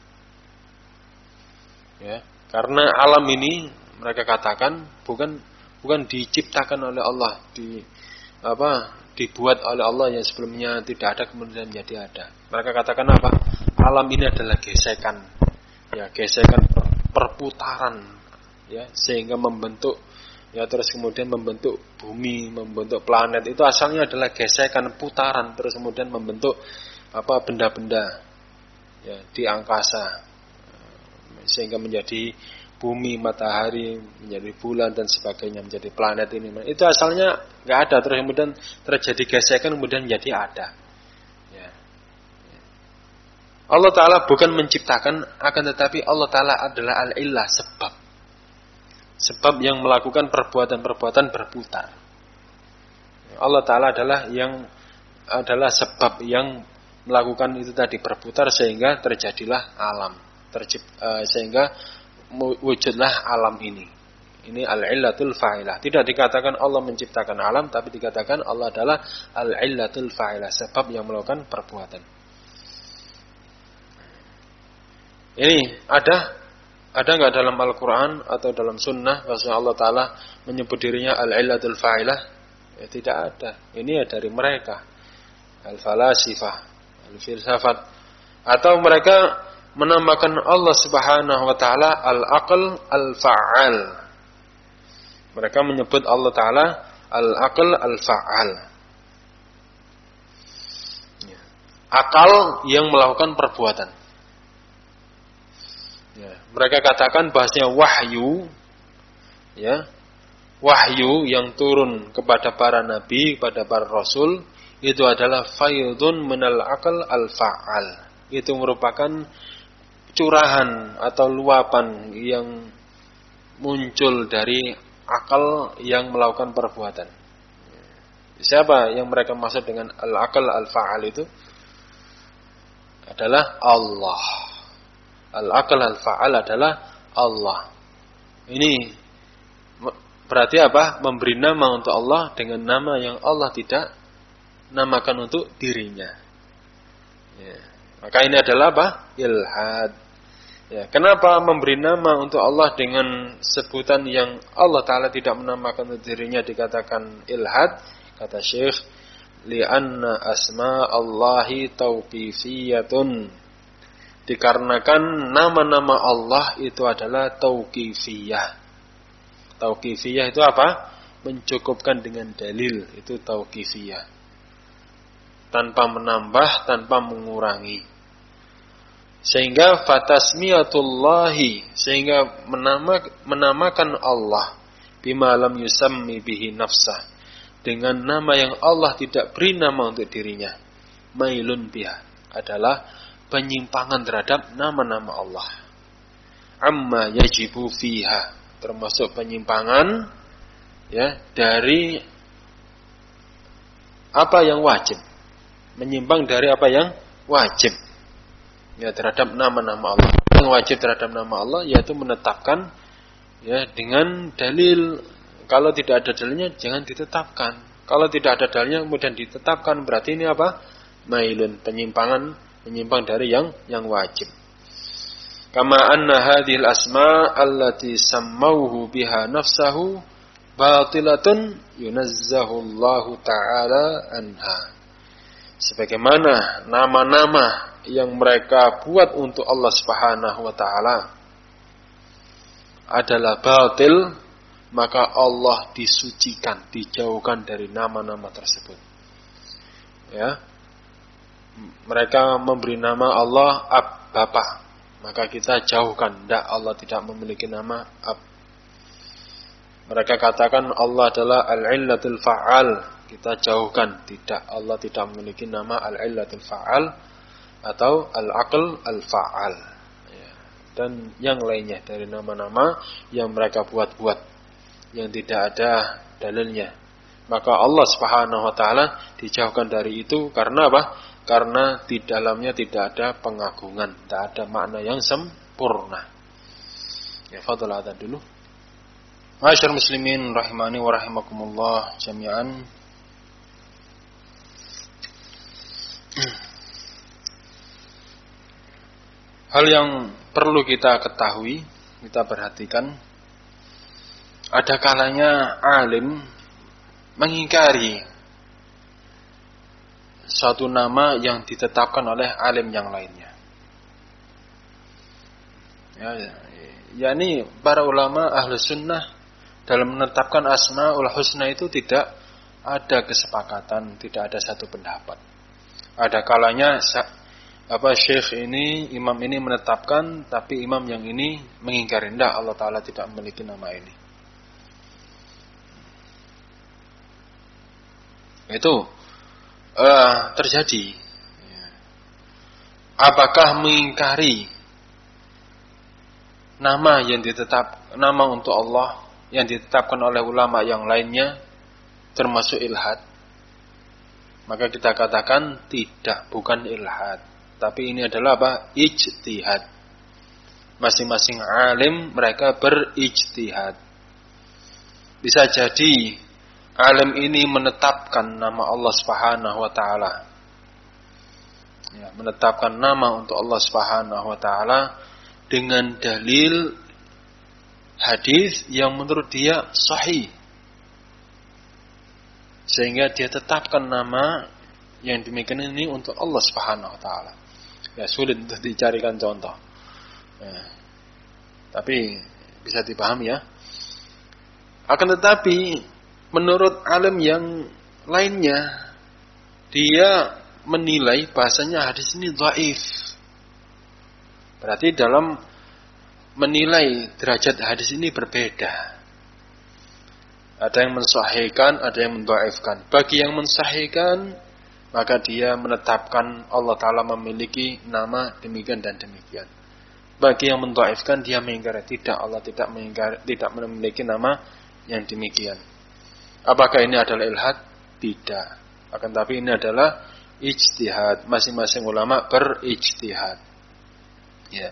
Ya, karena alam ini mereka katakan bukan diciptakan oleh Allah, dibuat oleh Allah yang sebelumnya tidak ada kemudian menjadi ada. Mereka katakan apa? Alam ini adalah gesekan, ya, gesekan perputaran, ya, sehingga membentuk, ya, terus kemudian membentuk bumi, membentuk planet. Itu asalnya adalah gesekan putaran, terus kemudian membentuk benda-benda, ya, di angkasa, sehingga menjadi bumi, matahari, menjadi bulan dan sebagainya, menjadi planet ini. Itu asalnya nggak ada, terus kemudian terjadi gesekan, kemudian menjadi ada. Ya. Allah Ta'ala bukan menciptakan, akan tetapi Allah Ta'ala adalah al-illah, sebab yang melakukan perbuatan-perbuatan berputar. Allah Ta'ala adalah sebab yang melakukan itu tadi berputar, sehingga terjadilah alam, sehingga wujudlah alam ini. Ini al-illatul fa'ilah. Tidak dikatakan Allah menciptakan alam, tapi dikatakan Allah adalah al-illatul fa'ilah, sebab yang melakukan perbuatan. Ini ada nggak dalam Al-Quran atau dalam Sunnah bahwa Allah Ta'ala menyebut dirinya al-illatul fa'ilah? Ya, tidak ada. Ini ya dari mereka, al-falasifah, al-filsafat, atau mereka menamakan Allah Subhanahu wa Ta'ala al-aql al-fa'al. Mereka menyebut Allah Ta'ala al-aql al-fa'al, akal yang melakukan perbuatan. Ya, mereka katakan bahasanya wahyu, ya, wahyu yang turun kepada para nabi, kepada para rasul, itu adalah faydun minal aql al-fa'al. Itu merupakan curahan atau luapan yang muncul dari akal yang melakukan perbuatan. Siapa yang mereka maksud dengan al-aql al-fa'al itu? Adalah Allah. Al-aql al-fa'al adalah Allah. Ini berarti apa? Memberi nama untuk Allah dengan nama yang Allah tidak namakan untuk dirinya. Ya. Maka ini adalah apa? Ilhad. Ya. Kenapa memberi nama untuk Allah dengan sebutan yang Allah Ta'ala tidak menamakan untuk dirinya dikatakan ilhad? Kata Syekh, li'anna asma Allahi tauqifiyatun. Dikarenakan nama-nama Allah itu adalah tauqifiyah. Tauqifiyah itu apa? Mencukupkan dengan dalil, itu tauqifiyah. Tanpa menambah, tanpa mengurangi. Sehingga fatasmiyatullahi, sehingga menamakan Allah bima lam yusammi bihi nafsah, dengan nama yang Allah tidak beri nama untuk dirinya. Mailun biha, adalah penyimpangan terhadap nama-nama Allah. amma yajibu fiha, termasuk penyimpangan ya dari apa yang wajib, menyimpang dari apa yang wajib ya terhadap nama-nama Allah. Yang wajib terhadap nama Allah yaitu menetapkan ya dengan dalil. Kalau tidak ada dalilnya jangan ditetapkan. Kalau tidak ada dalilnya kemudian ditetapkan, berarti ini apa? Mailun, menyimpang dari yang wajib. Kama anna hadhil asma allati sammauhu biha nafsahu batilatun yunazzahu Allah taala anha. Sebagaimana nama-nama yang mereka buat untuk Allah Subhanahu wa taala adalah batil, maka Allah disucikan, dijauhkan dari nama-nama tersebut. Ya. Mereka memberi nama Allah Ab, Bapak, maka kita jauhkan. Tidak, Allah tidak memiliki nama Ab. Mereka katakan Allah adalah Al-Illatul Fa'al, kita jauhkan. Tidak, Allah tidak memiliki nama Al-Illatul Fa'al atau Al-Aql Al-Fa'al ya. Dan yang lainnya dari nama-nama yang mereka buat-buat yang tidak ada dalilnya. Maka Allah Subhanahu wa taala dijauhkan dari itu karena apa? Karena di dalamnya tidak ada pengagungan, tidak ada makna yang sempurna. Ya, fadhil adzan dulu. Ma'asyiral muslimin rahimani wa rahimakumullah jami'an. Hal yang perlu kita ketahui, kita perhatikan, ada kalanya alim mengingkari suatu nama yang ditetapkan oleh alim yang lainnya. Yakni para ulama ahlu sunnah dalam menetapkan asmaul husna itu tidak ada kesepakatan, tidak ada satu pendapat. Ada kalanya syekh ini, imam ini menetapkan, tapi imam yang ini mengingkari. Tidak, Allah Ta'ala tidak memiliki nama ini. Itu terjadi. Apakah mengingkari nama untuk Allah yang ditetapkan oleh ulama yang lainnya termasuk ilhad? Maka kita katakan tidak, bukan ilhad, tapi ini adalah apa? Ijtihad. Masing-masing alim mereka berijtihad. Bisa jadi alim ini menetapkan nama Allah Subhanahu wa taala. Ya, menetapkan nama untuk Allah Subhanahu wa taala dengan dalil hadis yang menurut dia sahih. Sehingga dia tetapkan nama yang demikian ini untuk Allah Subhanahu wa taala. Ya, sulit untuk dicarikan contoh. Ya, tapi bisa dipahami ya. Akan tetapi menurut alim yang lainnya, dia menilai bahasanya hadis ini dhaif. Berarti dalam menilai derajat hadis ini berbeda. Ada yang mensahihkan, ada yang mendhaifkan. Bagi yang mensahihkan, maka dia menetapkan Allah Ta'ala memiliki nama demikian dan demikian. Bagi yang mendhaifkan, dia mengingkari. Tidak, Allah tidak memiliki nama yang demikian. Apakah ini adalah ilhad? Tidak. Akan tapi ini adalah ijtihad. Masing-masing ulama berijtihad. Ya.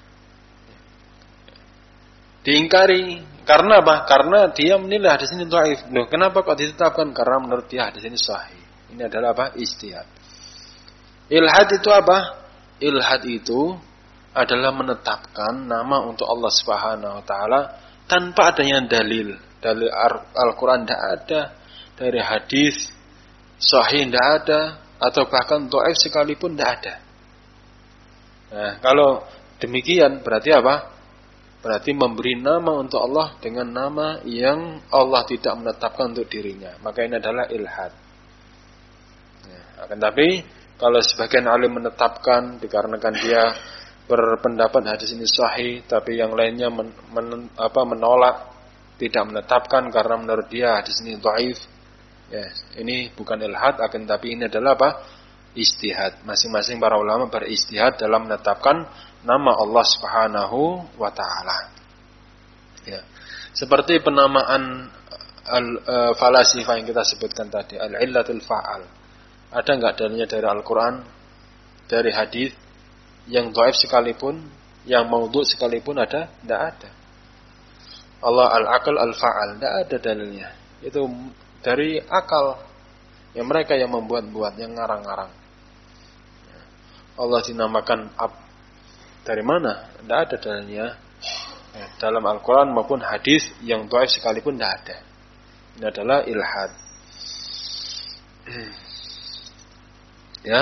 Diingkari. Karena apa? Karena dia menilai hadis ini dhaif. Loh, kenapa kok ditetapkan? Karena menurut dia hadis ini sahih. Ini adalah apa? Ijtihad. Ilhad itu apa? Ilhad itu adalah menetapkan nama untuk Allah Subhanahu wa taala tanpa adanya dalil. Dari Al-Quran tidak ada, dari hadis sahih tidak ada, atau bahkan dhaif sekalipun tidak ada. Nah, kalau demikian berarti apa? Berarti memberi nama untuk Allah dengan nama yang Allah tidak menetapkan untuk dirinya. Maka ini adalah ilhad. Nah, akan tapi kalau sebagian alim menetapkan dikarenakan dia berpendapat hadis ini sahih, tapi yang lainnya menolak, tidak menetapkan karena menurut dia hadis ini dhaif. Ya, ini bukan ilhad, akan tapi ini adalah apa? ijtihad. Masing-masing para ulama beristihad dalam menetapkan nama Allah Subhanahu wa taala. Ya. Seperti penamaan falasifah yang kita sebutkan tadi, al-illatul fa'al. Ada enggak dalilnya dari Al-Qur'an, dari hadis yang dhaif sekalipun, yang maudhu sekalipun ada? Enggak ada. Allah al-aql al-fa'al, enggak ada dalilnya. Itu dari akal yang mereka yang membuat-buat, yang ngarang-ngarang. Allah dinamakan ab. Dari mana? Enggak ada dalilnya. Dalam Al-Quran maupun hadis yang dhaif sekalipun tidak ada. Ini adalah ilhad. Ya.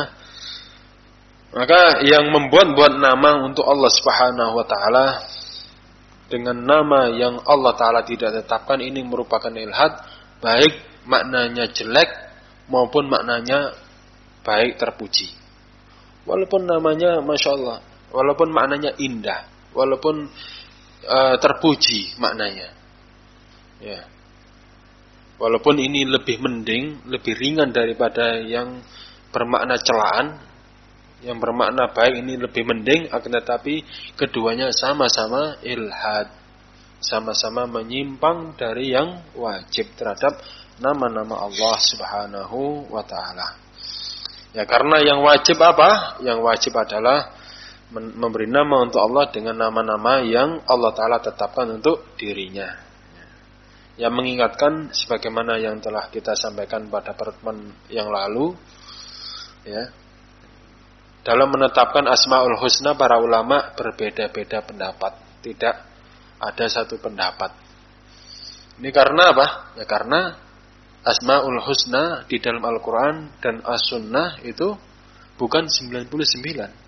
Maka yang membuat-buat nama untuk Allah Subhanahu wa taala dengan nama yang Allah taala tidak tetapkan, ini merupakan ilhad, baik maknanya jelek maupun maknanya baik terpuji. Walaupun namanya Masya Allah, walaupun maknanya indah, walaupun terpuji maknanya, ya. Walaupun ini lebih mending, lebih ringan daripada yang bermakna celaan, yang bermakna baik ini lebih mending, akan tetapi keduanya sama-sama ilhad, sama-sama menyimpang dari yang wajib terhadap nama-nama Allah Subhanahu wa taala. Ya, karena yang wajib apa? Yang wajib adalah memberi nama untuk Allah dengan nama-nama yang Allah Ta'ala tetapkan untuk dirinya. Yang mengingatkan sebagaimana yang telah kita sampaikan pada pertemuan yang lalu, ya, dalam menetapkan Asmaul Husna para ulama berbeda-beda pendapat, tidak ada satu pendapat. Ini karena apa? Ya karena Asmaul Husna di dalam Al-Quran dan As-Sunnah itu bukan 99.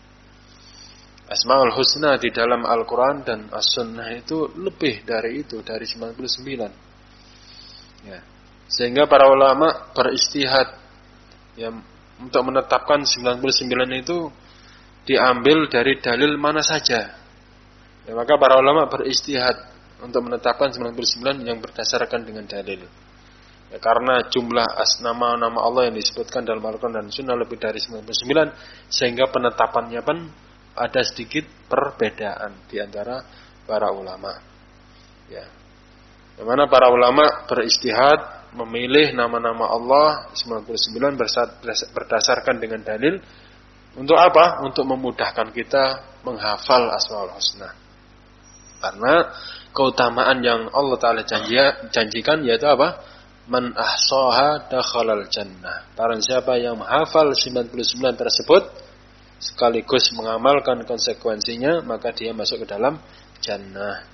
Asmaul Husna di dalam Al-Quran dan As-Sunnah itu lebih dari itu, dari 99. Ya. Sehingga para ulama beristihad, ya, untuk menetapkan 99 itu diambil dari dalil mana saja. Ya, maka para ulama beristihad untuk menetapkan 99 yang berdasarkan dengan dalil. Ya, karena jumlah nama-nama Allah yang disebutkan dalam Al-Quran dan Sunnah lebih dari 99, sehingga penetapannya pun ada sedikit perbedaan di antara para ulama. Ya. Di mana para ulama beristihad memilih nama-nama Allah 99 berdasarkan dengan dalil. Untuk apa? Untuk memudahkan kita menghafal Asmaul Husna. Karena keutamaan yang Allah Ta'ala janjikan yaitu apa? Man ahsaha dakhalal jannah. Barang siapa yang menghafal 99 tersebut sekaligus mengamalkan konsekuensinya, maka dia masuk ke dalam jannah.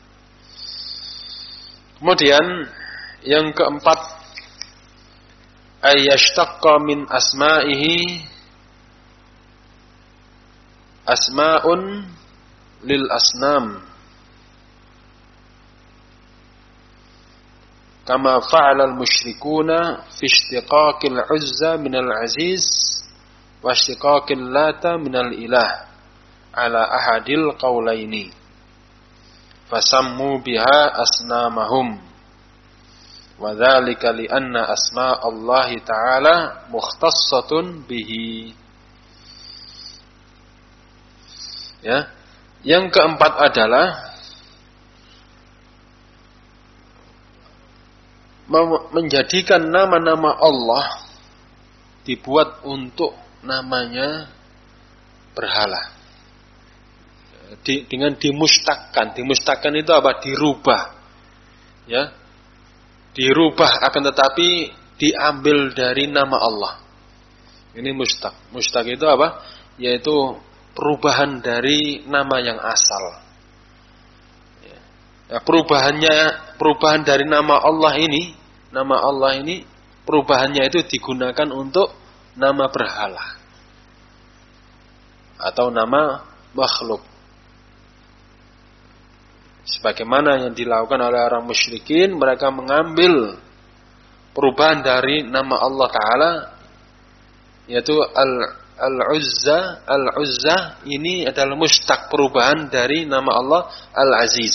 Kemudian yang keempat, ayyashtaqqa min asma'ihi asma'un lil asnam kama fa'ala al-musyrikuna fi ishtiqaqil 'uzza min al-'aziz wa ishtiqaqil lata minal ilah ala ahadil qawlaini fasammu biha asnamahum wa dzalika li anna asma Allah ta'ala mukhtassatun bihi. Ya, yang keempat adalah menjadikan nama-nama Allah dibuat untuk namanya berhala. Dengan dimustakkan. Dimustakkan itu apa? Dirubah. Ya. Dirubah akan tetapi diambil dari nama Allah. Ini mustak. Mustak itu apa? Yaitu perubahan dari nama yang asal. Ya, perubahan dari nama Allah ini perubahannya itu digunakan untuk nama berhala atau nama makhluk, sebagaimana yang dilakukan oleh orang musyrikin. Mereka mengambil perubahan dari nama Allah Ta'ala, yaitu Al-Uzza ini adalah mustaq, perubahan dari nama Allah Al-Aziz.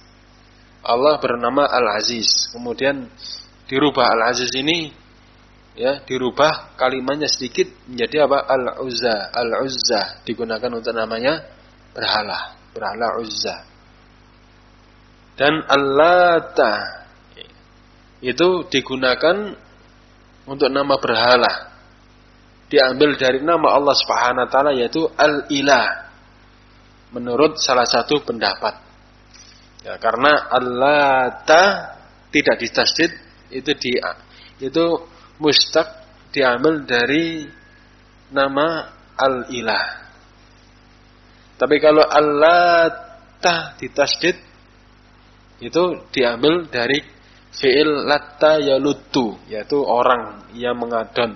Allah bernama Al-Aziz, kemudian dirubah Al-Aziz ini ya, dirubah kalimatnya sedikit menjadi apa? Al-Uzza. Al-Uzza digunakan untuk namanya berhala, berhala Uzza. Dan Al-Lata itu digunakan untuk nama berhala. Diambil dari nama Allah Subhanahu wa taala yaitu Al-Ilah. Menurut salah satu pendapat. Ya, karena Al-Lata tidak ditasydid, itu mustaq diambil dari nama Al-Ilah. Tapi kalau Al-Lata ditasydid itu diambil dari fi'il latta yaluttu, yaitu orang yang mengadon.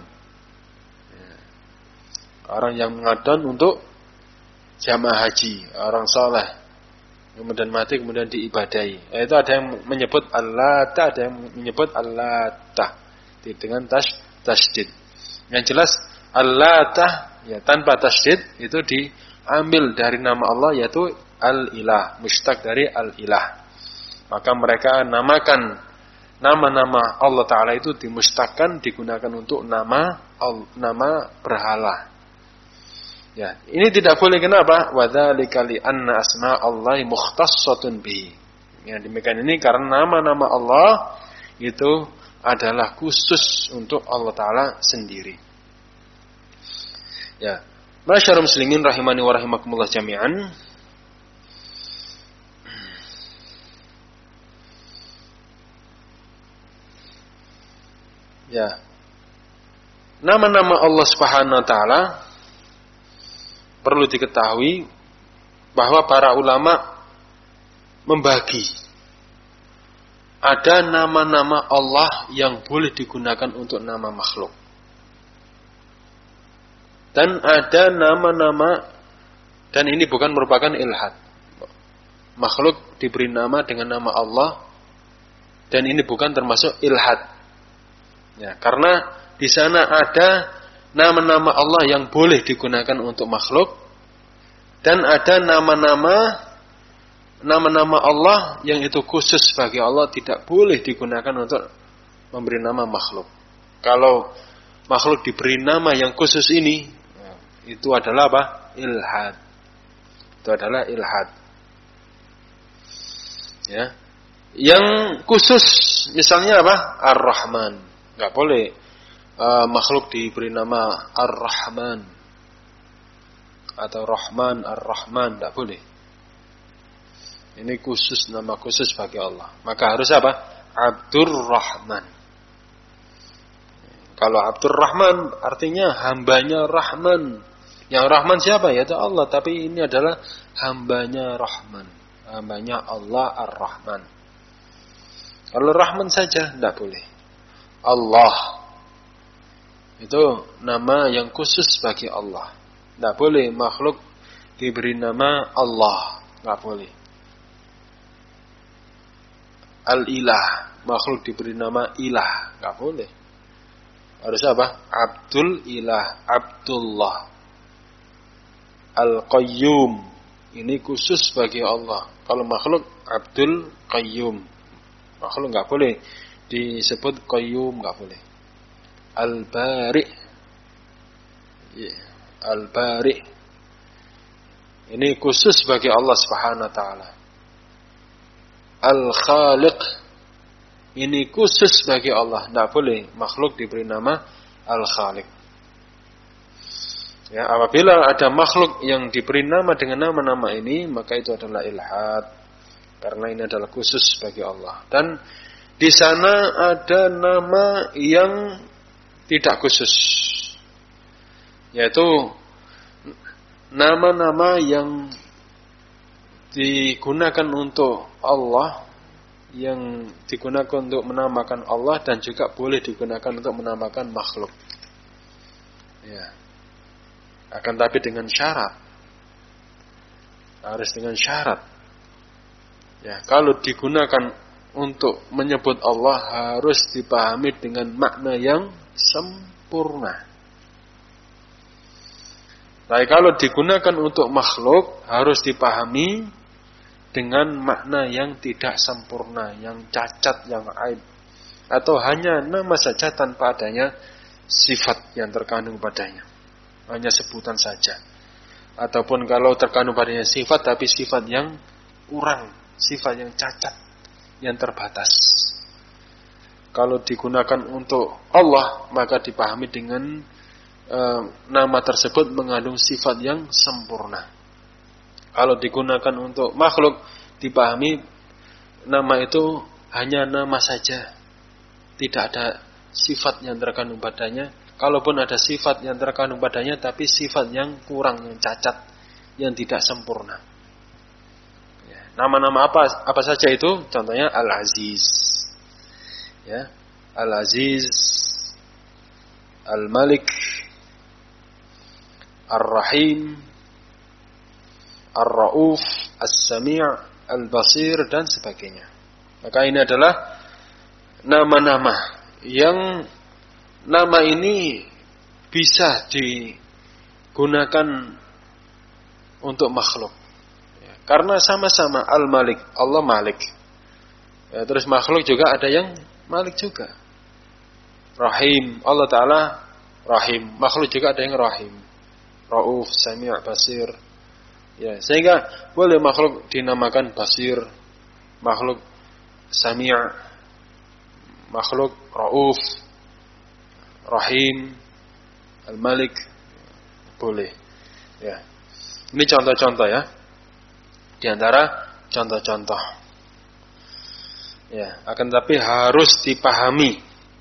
Orang yang mengadon untuk jamaah haji, orang saleh, kemudian mati, kemudian diibadahi. Itu ada yang menyebut Al-Lata, ada yang menyebut Al-Lata dengan tasydid. Yang jelas Al-Lata ya tanpa tasydid itu diambil dari nama Allah yaitu Al-Ilah, mustaq dari Al-Ilah. Maka mereka namakan nama-nama Allah Ta'ala itu dimustaqkan, digunakan untuk nama berhala. Ya, ini tidak boleh, kenapa? Wa dzalika li anna asma Allahi mukhtassatun bihi. Ya, demikian ini karena nama-nama Allah itu adalah khusus untuk Allah Ta'ala sendiri. Ya, masyaallah muslimin rahimani wa rahimakumullah jami'an. Ya. Nama-nama Allah Subhanahu wa taala perlu diketahui bahwa para ulama membagi. Ada nama-nama Allah yang boleh digunakan untuk nama makhluk. Dan ada nama-nama, dan ini bukan merupakan ilhad. Makhluk diberi nama dengan nama Allah, dan ini bukan termasuk ilhad. Ya, karena di sana ada nama-nama Allah yang boleh digunakan untuk makhluk, dan ada nama-nama Allah yang itu khusus bagi Allah, tidak boleh digunakan untuk memberi nama makhluk. Kalau makhluk diberi nama yang khusus ini, itu adalah apa? Ilhad. Itu adalah ilhad. Ya. Yang khusus misalnya apa? Ar-Rahman. Enggak boleh makhluk diberi nama Ar-Rahman atau Rahman, Ar-Rahman, enggak boleh. Ini khusus, nama khusus bagi Allah. Maka harus apa? Abdurrahman. Kalau Abdurrahman artinya hambanya Rahman. Yang Rahman siapa? Yaitu Allah. Tapi ini adalah hambanya Rahman. Hambanya Allah Ar-Rahman. Kalau Rahman saja tidak boleh. Allah. Itu nama yang khusus bagi Allah. Tidak boleh makhluk diberi nama Allah. Tidak boleh. Al-Ilah. Makhluk diberi nama Ilah. Tidak boleh. Harus apa? Abdul Ilah. Abdullah. Al-Qayyum. Ini khusus bagi Allah. Kalau makhluk Abdul Qayyum. Makhluk enggak boleh disebut Qayyum, enggak boleh. Al-Bari. Al-Bari. Ini khusus bagi Allah Subhanahu wa taala. Al-Khaliq. Ini khusus bagi Allah. Enggak boleh makhluk diberi nama Al-Khaliq. Ya, apabila ada makhluk yang diberi nama dengan nama-nama ini, maka itu adalah ilhad. Karena ini adalah khusus bagi Allah. Dan di sana ada nama yang tidak khusus. Yaitu nama-nama yang digunakan untuk Allah, yang digunakan untuk menamakan Allah, dan juga boleh digunakan untuk menamakan makhluk. Ya. Akan tapi dengan syarat. Harus dengan syarat. Ya, kalau digunakan untuk menyebut Allah harus dipahami dengan makna yang sempurna. Tapi kalau digunakan untuk makhluk harus dipahami dengan makna yang tidak sempurna, yang cacat, yang aib. Atau hanya nama saja tanpa adanya sifat yang terkandung padanya. Hanya sebutan saja. Ataupun kalau terkandung padanya sifat, tapi sifat yang kurang, sifat yang cacat, yang terbatas. Kalau digunakan untuk Allah, maka dipahami dengan nama tersebut mengandung sifat yang sempurna. Kalau digunakan untuk makhluk, dipahami nama itu hanya nama saja, tidak ada sifat yang terkandung padanya. Kalaupun ada sifat yang terkandung padanya, tapi sifat yang kurang, yang cacat, yang tidak sempurna. Nama-nama apa saja itu? Contohnya Al-Aziz, ya, Al-Aziz, Al-Malik, Ar-Rahim, Ar-Ra'uf, As-Sami', Al-Basir, dan sebagainya. Maka ini adalah nama-nama yang nama ini bisa digunakan untuk makhluk. Ya, karena sama-sama Al-Malik, Allah Malik. Ya, terus makhluk juga ada yang Malik juga. Rahim, Allah Ta'ala Rahim. Makhluk juga ada yang Rahim. Ra'uf, Sami', Basir. Ya, sehingga boleh makhluk dinamakan Basir, makhluk Sami', makhluk Ra'uf, Rahim, Al-Malik, boleh. Ya. Ini contoh-contoh ya. Di antara contoh-contoh. Ya, akan tapi harus dipahami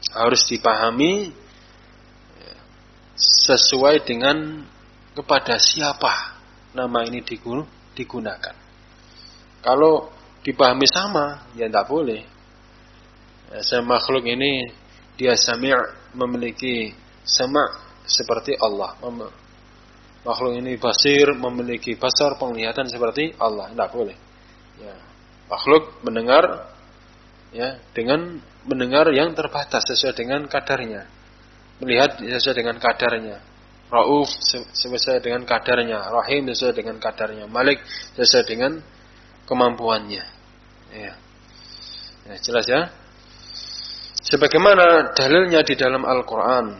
ya, sesuai dengan kepada siapa nama ini digunakan. Kalau dipahami sama, ya tidak boleh. Ya, makhluk ini dia Sami' memiliki sama' seperti Allah. Makhluk ini Basir memiliki basar, penglihatan seperti Allah. Tidak boleh. Ya, makhluk mendengar ya dengan mendengar yang terbatas sesuai dengan kadarnya. Melihat sesuai dengan kadarnya. Ra'uf sesuai dengan kadarnya, Rahim sesuai dengan kadarnya, Malik sesuai dengan kemampuannya. Ya. Ya, jelas ya? Sebagaimana dalilnya di dalam Al-Qur'an.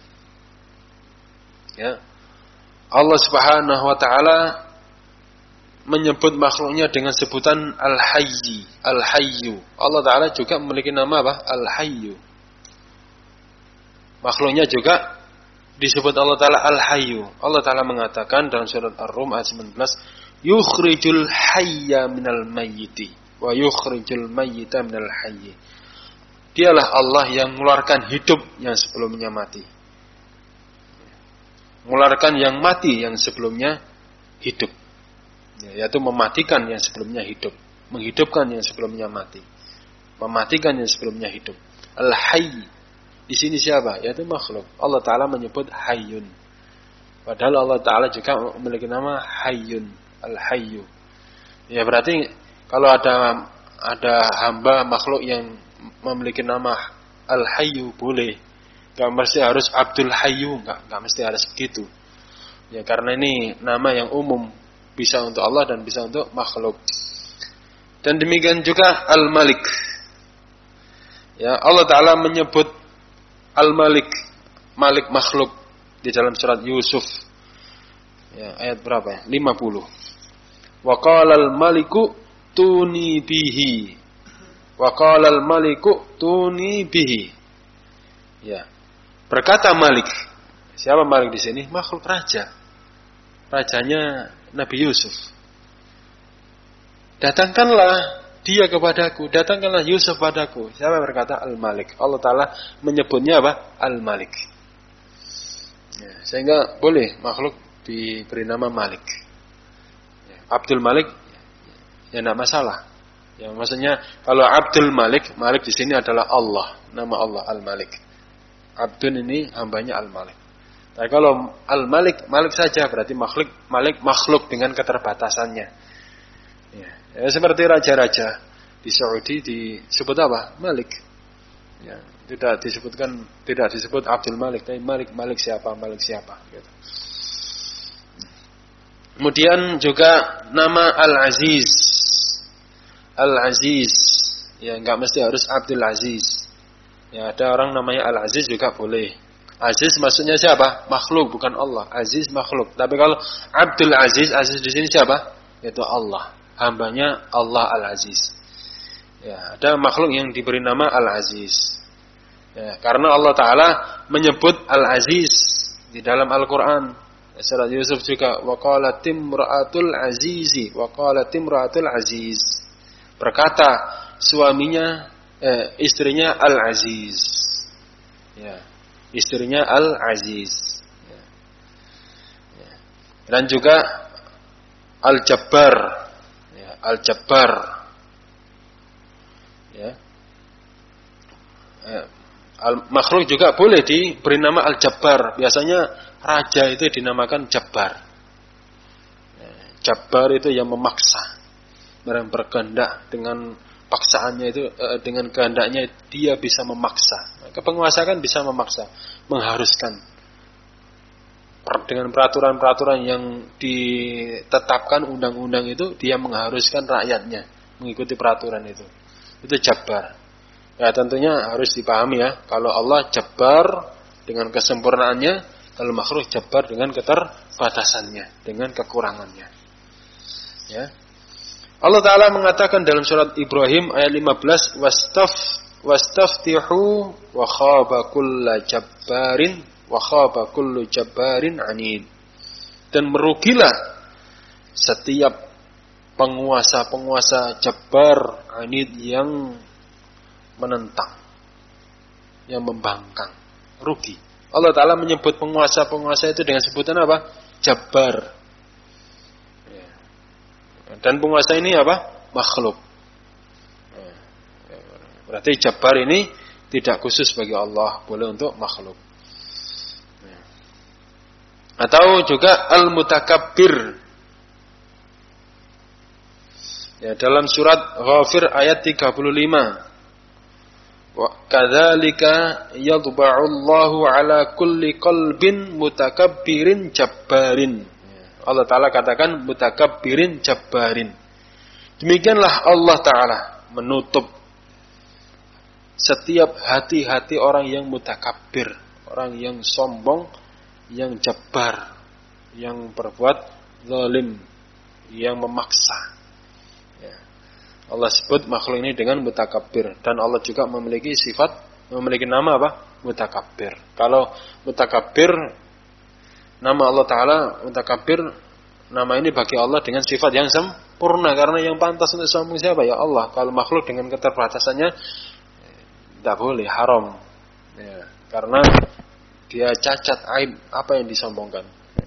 Ya. Allah Subhanahu wa taala menyebut makhluknya dengan sebutan Al-Hayy, Al-Hayyu. Allah Ta'ala juga memiliki nama apa? Al-Hayyu. Makhluknya juga disebut Allah Ta'ala Al-Hayyu. Allah Ta'ala mengatakan dalam surat Ar-Rum ayat 19, yukhrijul hayya minal mayyiti wa yukhrijul mayyita minal hayyi. Dialah Allah yang mengeluarkan hidup yang sebelumnya mati. Mengeluarkan yang mati yang sebelumnya hidup. Yaitu mematikan yang sebelumnya hidup, menghidupkan yang sebelumnya mati, mematikan yang sebelumnya hidup. Al-Hayy di sini siapa? Yaitu makhluk. Allah Ta'ala menyebut Hayyun. Padahal Allah Ta'ala juga memiliki nama Hayyun, Al-Hayyu. Ya berarti kalau ada hamba makhluk yang memiliki nama Al-Hayyu boleh. Gak mesti harus Abdul Hayyu, gak mesti harus begitu. Ya karena ini nama yang umum. Bisa untuk Allah dan bisa untuk makhluk. Dan demikian juga Al-Malik. Ya, Allah Ta'ala menyebut Al-Malik, Malik makhluk di dalam surat Yusuf. Ya, ayat berapa ya? 50. Wa qala al-maliku tuni bihi. Wa qala al-maliku tuni bihi. Ya. Berkata Malik. Siapa Malik di sini? Makhluk raja. Rajanya Nabi Yusuf. Datangkanlah dia kepadaku, datangkanlah Yusuf padaku. Siapa berkata? Al-Malik. Allah Ta'ala menyebutnya apa? Al-Malik. Ya, sehingga boleh makhluk diberi nama Malik. Ya, Abdul Malik, ya tidak masalah. Ya, maksudnya kalau Abdul Malik, Malik di sini adalah Allah, nama Allah Al-Malik. Abdul ini hambanya Al-Malik. Nah, kalau Al-Malik, Malik saja berarti Malik makhluk dengan keterbatasannya. Ya, seperti raja-raja di Saudi disebut apa? Malik. Ya, tidak disebut Abdul Malik, tapi Malik siapa? Gitu. Kemudian juga nama Al-Aziz. Al-Aziz. Ya, enggak mesti harus Abdul Aziz. Ya, ada orang namanya Al-Aziz juga boleh. Aziz maksudnya siapa? Makhluk, bukan Allah. Aziz makhluk. Tapi kalau Abdul Aziz, Aziz di sini siapa? Yaitu Allah. Hambanya Allah Al-Aziz. Ya, ada makhluk yang diberi nama Al-Aziz. Ya, karena Allah Ta'ala menyebut Al-Aziz di dalam Al-Quran. Surat Yusuf juga. Wa qalat imra'atul azizi. Wa qalat imra'atul aziz. Berkata suaminya, istrinya Al-Aziz. Ya. Istrinya Al-Aziz. Dan juga Al-Jabbar. Ya, Al-Jabbar. Ya. Makhluk juga boleh diberi nama Al-Jabbar. Biasanya raja itu dinamakan Jabbar. Jabbar itu yang memaksa, yang berkehendak dengan paksaannya itu, dengan kehendaknya dia bisa memaksa. Penguasa kan bisa memaksa, mengharuskan dengan peraturan-peraturan yang ditetapkan undang-undang itu, dia mengharuskan rakyatnya mengikuti peraturan itu. Itu Jabbar. Ya tentunya harus dipahami ya, kalau Allah Jabbar dengan kesempurnaannya, kalau makhluk Jabbar dengan keterbatasannya, dengan kekurangannya. Ya. Allah Ta'ala mengatakan dalam surat Ibrahim ayat 15, wastaftihu wa khaba kullu jabbarin anid. Dan merugilah setiap penguasa-penguasa Jabbar anid yang menentang, yang membangkang, rugi. Allah Ta'ala menyebut penguasa-penguasa itu dengan sebutan apa? Jabbar. Dan penguasa ini apa? Makhluk. Berarti Jabbar ini tidak khusus bagi Allah, boleh untuk makhluk. Atau juga Al-Mutakabbir. Ya, dalam surat Ghafir ayat 35. Wa kadzalika yadba'u Allahu 'ala kulli qalbin mutakabbirin jabbarin. Allah Ta'ala katakan mutakabbirin jabbarin. Demikianlah Allah Ta'ala menutup setiap hati-hati orang yang mutakabbir, orang yang sombong, yang jabbar, yang berbuat zalim, yang memaksa. Ya. Allah sebut makhluk ini dengan mutakabbir, dan Allah juga memiliki nama apa? Mutakabbir. Kalau mutakabbir, nama Allah Ta'ala mutakabbir, nama ini bagi Allah dengan sifat yang sempurna, karena yang pantas untuk sombong siapa? Ya Allah. Kalau makhluk dengan keterbatasannya tidak boleh, haram. Ya, karena dia cacat, aib, apa yang disombongkan.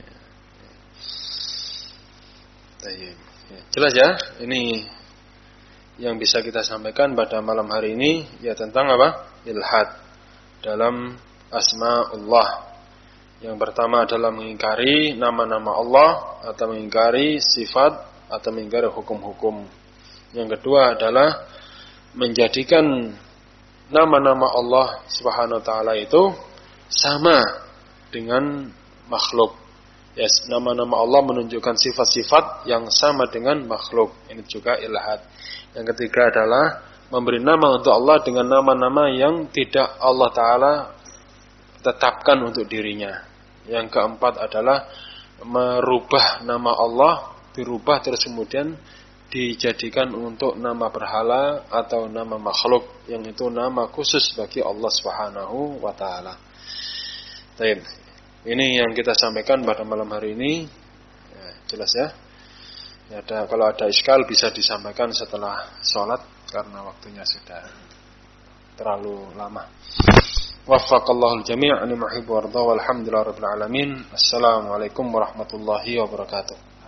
Ya, jelas ya, ini yang bisa kita sampaikan pada malam hari ini, ya tentang apa? Ilhad dalam asma'ullah. Yang pertama adalah mengingkari nama-nama Allah, atau mengingkari sifat, atau mengingkari hukum-hukum. Yang kedua adalah menjadikan nama-nama Allah Subhanahu wa ta'ala itu sama dengan makhluk. Ya, nama-nama Allah menunjukkan sifat-sifat yang sama dengan makhluk. Ini juga ilhad. Yang ketiga adalah memberi nama untuk Allah dengan nama-nama yang tidak Allah Ta'ala tetapkan untuk dirinya. Yang keempat adalah merubah nama Allah, dirubah terus kemudian dijadikan untuk nama berhala atau nama makhluk, yang itu nama khusus bagi Allah Subhanahu wa ta'ala. Baik. Ini yang kita sampaikan pada malam hari ini. Ya, jelas ya. Kalau ada iskal bisa disampaikan setelah sholat, karena waktunya sudah terlalu lama. Waffaqallahu al-jami' lima yuhibbu wa yarda, walhamdulillahi rabbil alamin. Assalamualaikum warahmatullahi wabarakatuh.